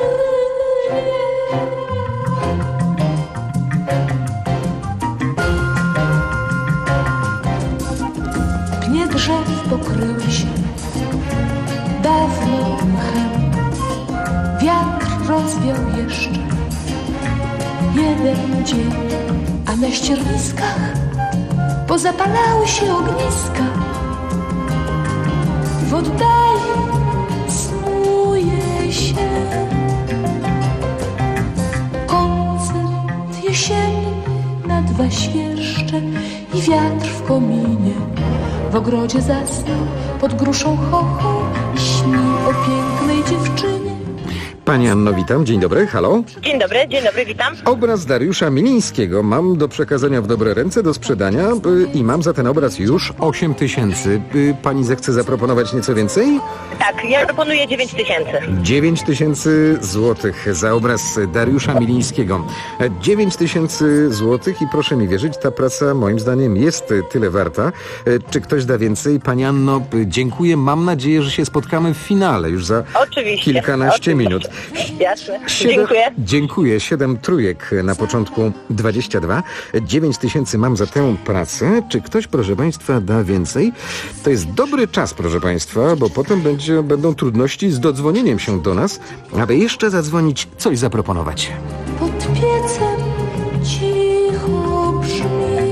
Pnie drzew pokryły się dawno mchem. Wiatr rozwiał jeszcze jeden dzień, a na ścierniskach pozapalały się ogniska. W oddali snuje się koncert jesienny na 2 świerszcze i wiatr w kominie. W ogrodzie zasnął pod gruszą chochą i śni o pięknej dziewczynie. Pani Anno, witam. Dzień dobry, halo. Dzień dobry, witam. Obraz Dariusza Milińskiego mam do przekazania w dobre ręce, do sprzedania i mam za ten obraz już 8 000. Pani zechce zaproponować nieco więcej? Tak, ja proponuję 9 000. 9 000 złotych za obraz Dariusza Milińskiego. 9 000 złotych i proszę mi wierzyć, ta praca moim zdaniem jest tyle warta. Czy ktoś da więcej? Pani Anno, dziękuję. Mam nadzieję, że się spotkamy w finale już za kilkanaście minut. Jasne, dziękuję. Dziękuję. 7 trójek na początku 22. 9 000 mam za tę pracę. Czy ktoś, proszę państwa, da więcej? To jest dobry czas, proszę państwa, bo potem będą trudności z dodzwonieniem się do nas, aby jeszcze zadzwonić, coś zaproponować. Pod piecem cicho brzmi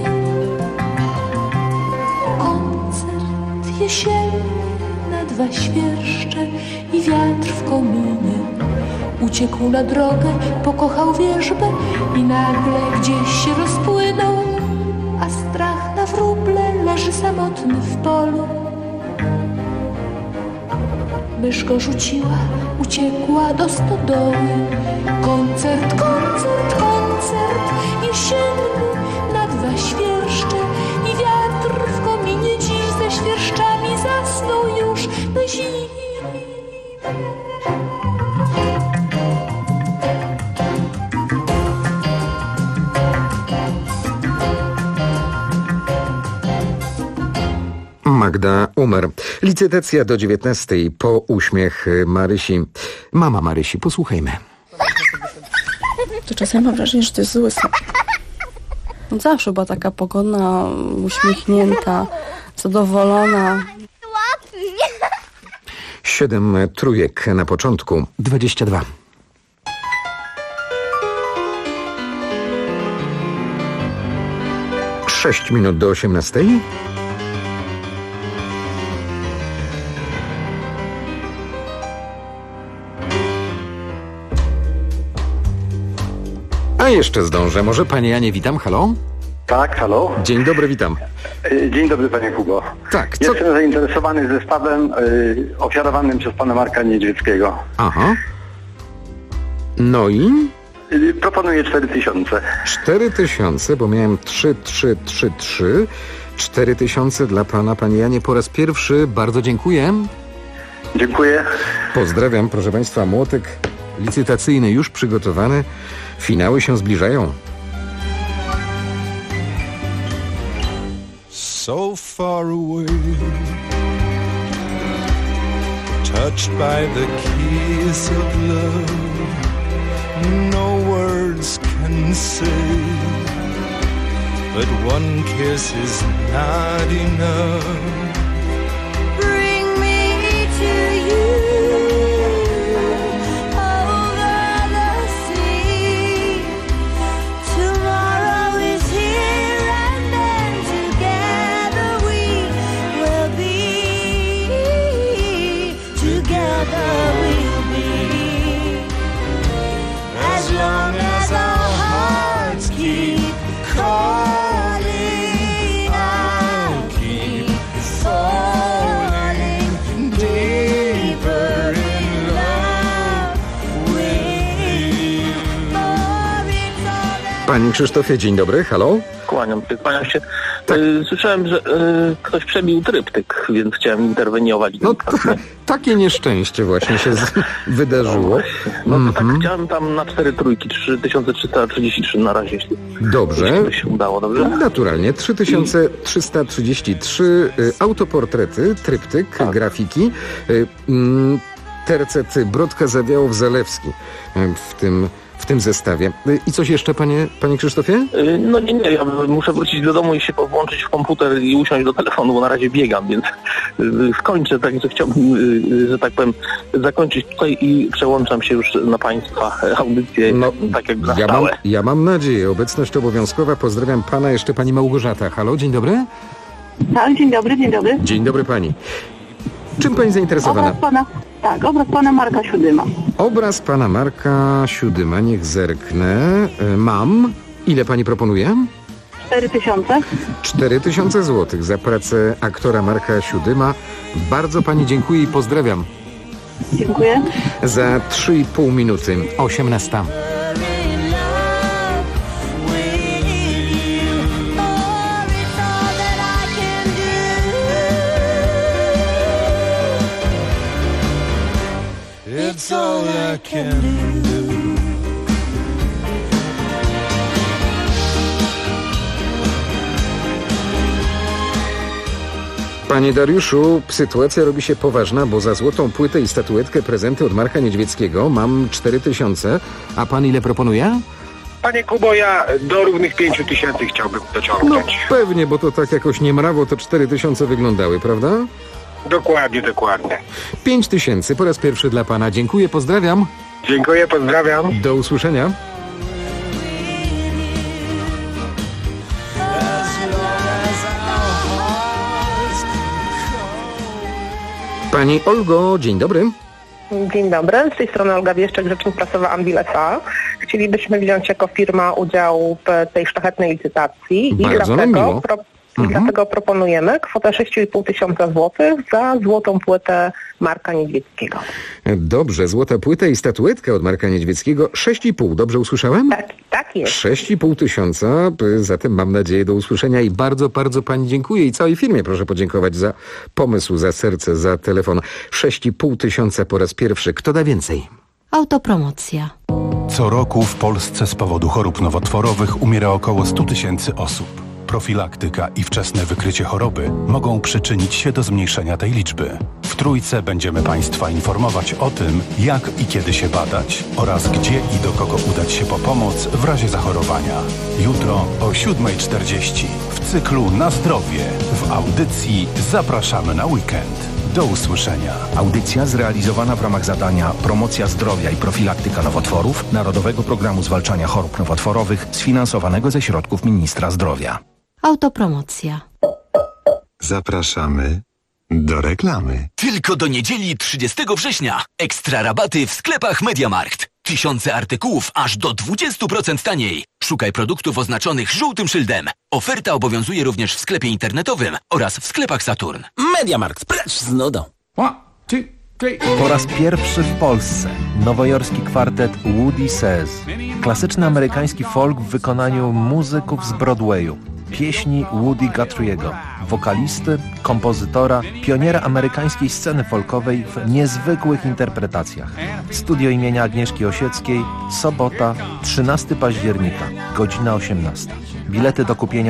koncert jesienny na 2 świerszcze i wiatr w kominie. Uciekł na drogę, pokochał wierzbę i nagle gdzieś się rozpłynął, a strach na wróble leży samotny w polu. Mysz go rzuciła, uciekła do stodoły. Koncert, koncert, koncert jesienny na 2 świerszcze i wiatr w kominie dziś ze świerszczami zasnął już na zimie. Magda Umer. Licytacja do 19. Po uśmiech Marysi. Mama Marysi, posłuchajmy. To czasem mam wrażenie, że to jest zły sen. Zawsze była taka pogodna, uśmiechnięta, zadowolona. 7 trójek na początku 22. Sześć minut do 18. A jeszcze zdążę. Może panie Janie, witam, halo? Tak, halo. Dzień dobry, witam. Dzień dobry, panie Kubo. Tak, co? Jestem zainteresowany zestawem ofiarowanym przez pana Marka Niedźwieckiego. Aha. No i? Proponuję 4000. 4000, bo miałem 3333. 4000 dla pana, panie Janie, po raz pierwszy. Bardzo dziękuję. Dziękuję. Pozdrawiam, proszę państwa. Młotek licytacyjny już przygotowany. Finały się zbliżają. So far away, touched by the kiss of love, no words can say, but one kiss is not enough. Bring me to you. Panie Krzysztofie, dzień dobry, halo? Kłaniam się. Tak. Słyszałem, że ktoś przebił tryptyk, więc chciałem interweniować. No takie nieszczęście właśnie się wydarzyło. Tak, chciałem tam na 4 trójki, 3333 na razie. Dobrze. Się udało, dobrze? Naturalnie, 3333, autoportrety, tryptyk, grafiki, tercet Brodka-Zawiałow-Zalewski w tym zestawie. I coś jeszcze, panie Krzysztofie? No nie, ja muszę wrócić do domu i się włączyć w komputer i usiąść do telefonu, bo na razie biegam, więc skończę, także chciałbym, że tak powiem, zakończyć tutaj i przełączam się już na państwa audycję, tak jakby na stałe. Ja mam nadzieję, obecność obowiązkowa. Pozdrawiam pana, jeszcze pani Małgorzata. Halo, dzień dobry. Tak, dzień dobry. Dzień dobry pani. Czym pani zainteresowana? Obraz pana Marka Siódyma. Obraz pana Marka Siódyma, niech zerknę. Mam. Ile pani proponuje? 4000. 4000 złotych za pracę aktora Marka Siódyma. Bardzo pani dziękuję i pozdrawiam. Dziękuję. Za 3,5 minuty. 18. It's all I can do. Panie Dariuszu, sytuacja robi się poważna, bo za złotą płytę i statuetkę prezenty od Marka Niedźwieckiego mam 4000, a pan ile proponuje? Panie Kubo, ja do równych 5000 chciałbym dociągnąć. No pewnie, bo to tak jakoś niemrawo to 4000 wyglądały, prawda? Dokładnie. 5000 po raz pierwszy dla pana. Dziękuję, pozdrawiam. Dziękuję, pozdrawiam. Do usłyszenia. Pani Olgo, dzień dobry. Dzień dobry, z tej strony Olga Wieszczek, rzecznik prasowy Ambil S.A. Chcielibyśmy wziąć jako firma udział w tej szlachetnej licytacji Bardzo nam miło. Dlatego proponujemy kwotę 6500 złotych za złotą płytę Marka Niedźwieckiego. Dobrze, złota płyta i statuetka od Marka Niedźwieckiego. 6,5, dobrze usłyszałem? Tak jest. 6500, zatem mam nadzieję do usłyszenia i bardzo, bardzo pani dziękuję i całej firmie proszę podziękować za pomysł, za serce, za telefon. 6500 po raz pierwszy. Kto da więcej? Autopromocja. Co roku w Polsce z powodu chorób nowotworowych umiera około 100 000 osób. Profilaktyka i wczesne wykrycie choroby mogą przyczynić się do zmniejszenia tej liczby. W Trójce będziemy Państwa informować o tym, jak i kiedy się badać oraz gdzie i do kogo udać się po pomoc w razie zachorowania. Jutro o 7:40 w cyklu Na zdrowie w audycji Zapraszamy na weekend. Do usłyszenia. Audycja zrealizowana w ramach zadania Promocja zdrowia i profilaktyka nowotworów Narodowego Programu Zwalczania Chorób Nowotworowych sfinansowanego ze środków Ministra Zdrowia. Autopromocja. Zapraszamy do reklamy. Tylko do niedzieli 30 września. Ekstra rabaty w sklepach MediaMarkt. Tysiące artykułów aż do 20% taniej. Szukaj produktów oznaczonych żółtym szyldem. Oferta obowiązuje również w sklepie internetowym oraz w sklepach Saturn. MediaMarkt, precz z nudą. Po raz pierwszy w Polsce nowojorski kwartet Woody Says. Klasyczny amerykański folk w wykonaniu muzyków z Broadwayu. Pieśni Woody Guthrie'ego, wokalisty, kompozytora, pioniera amerykańskiej sceny folkowej w niezwykłych interpretacjach. Studio imienia Agnieszki Osieckiej, sobota, 13 października, godzina 18. Bilety do kupienia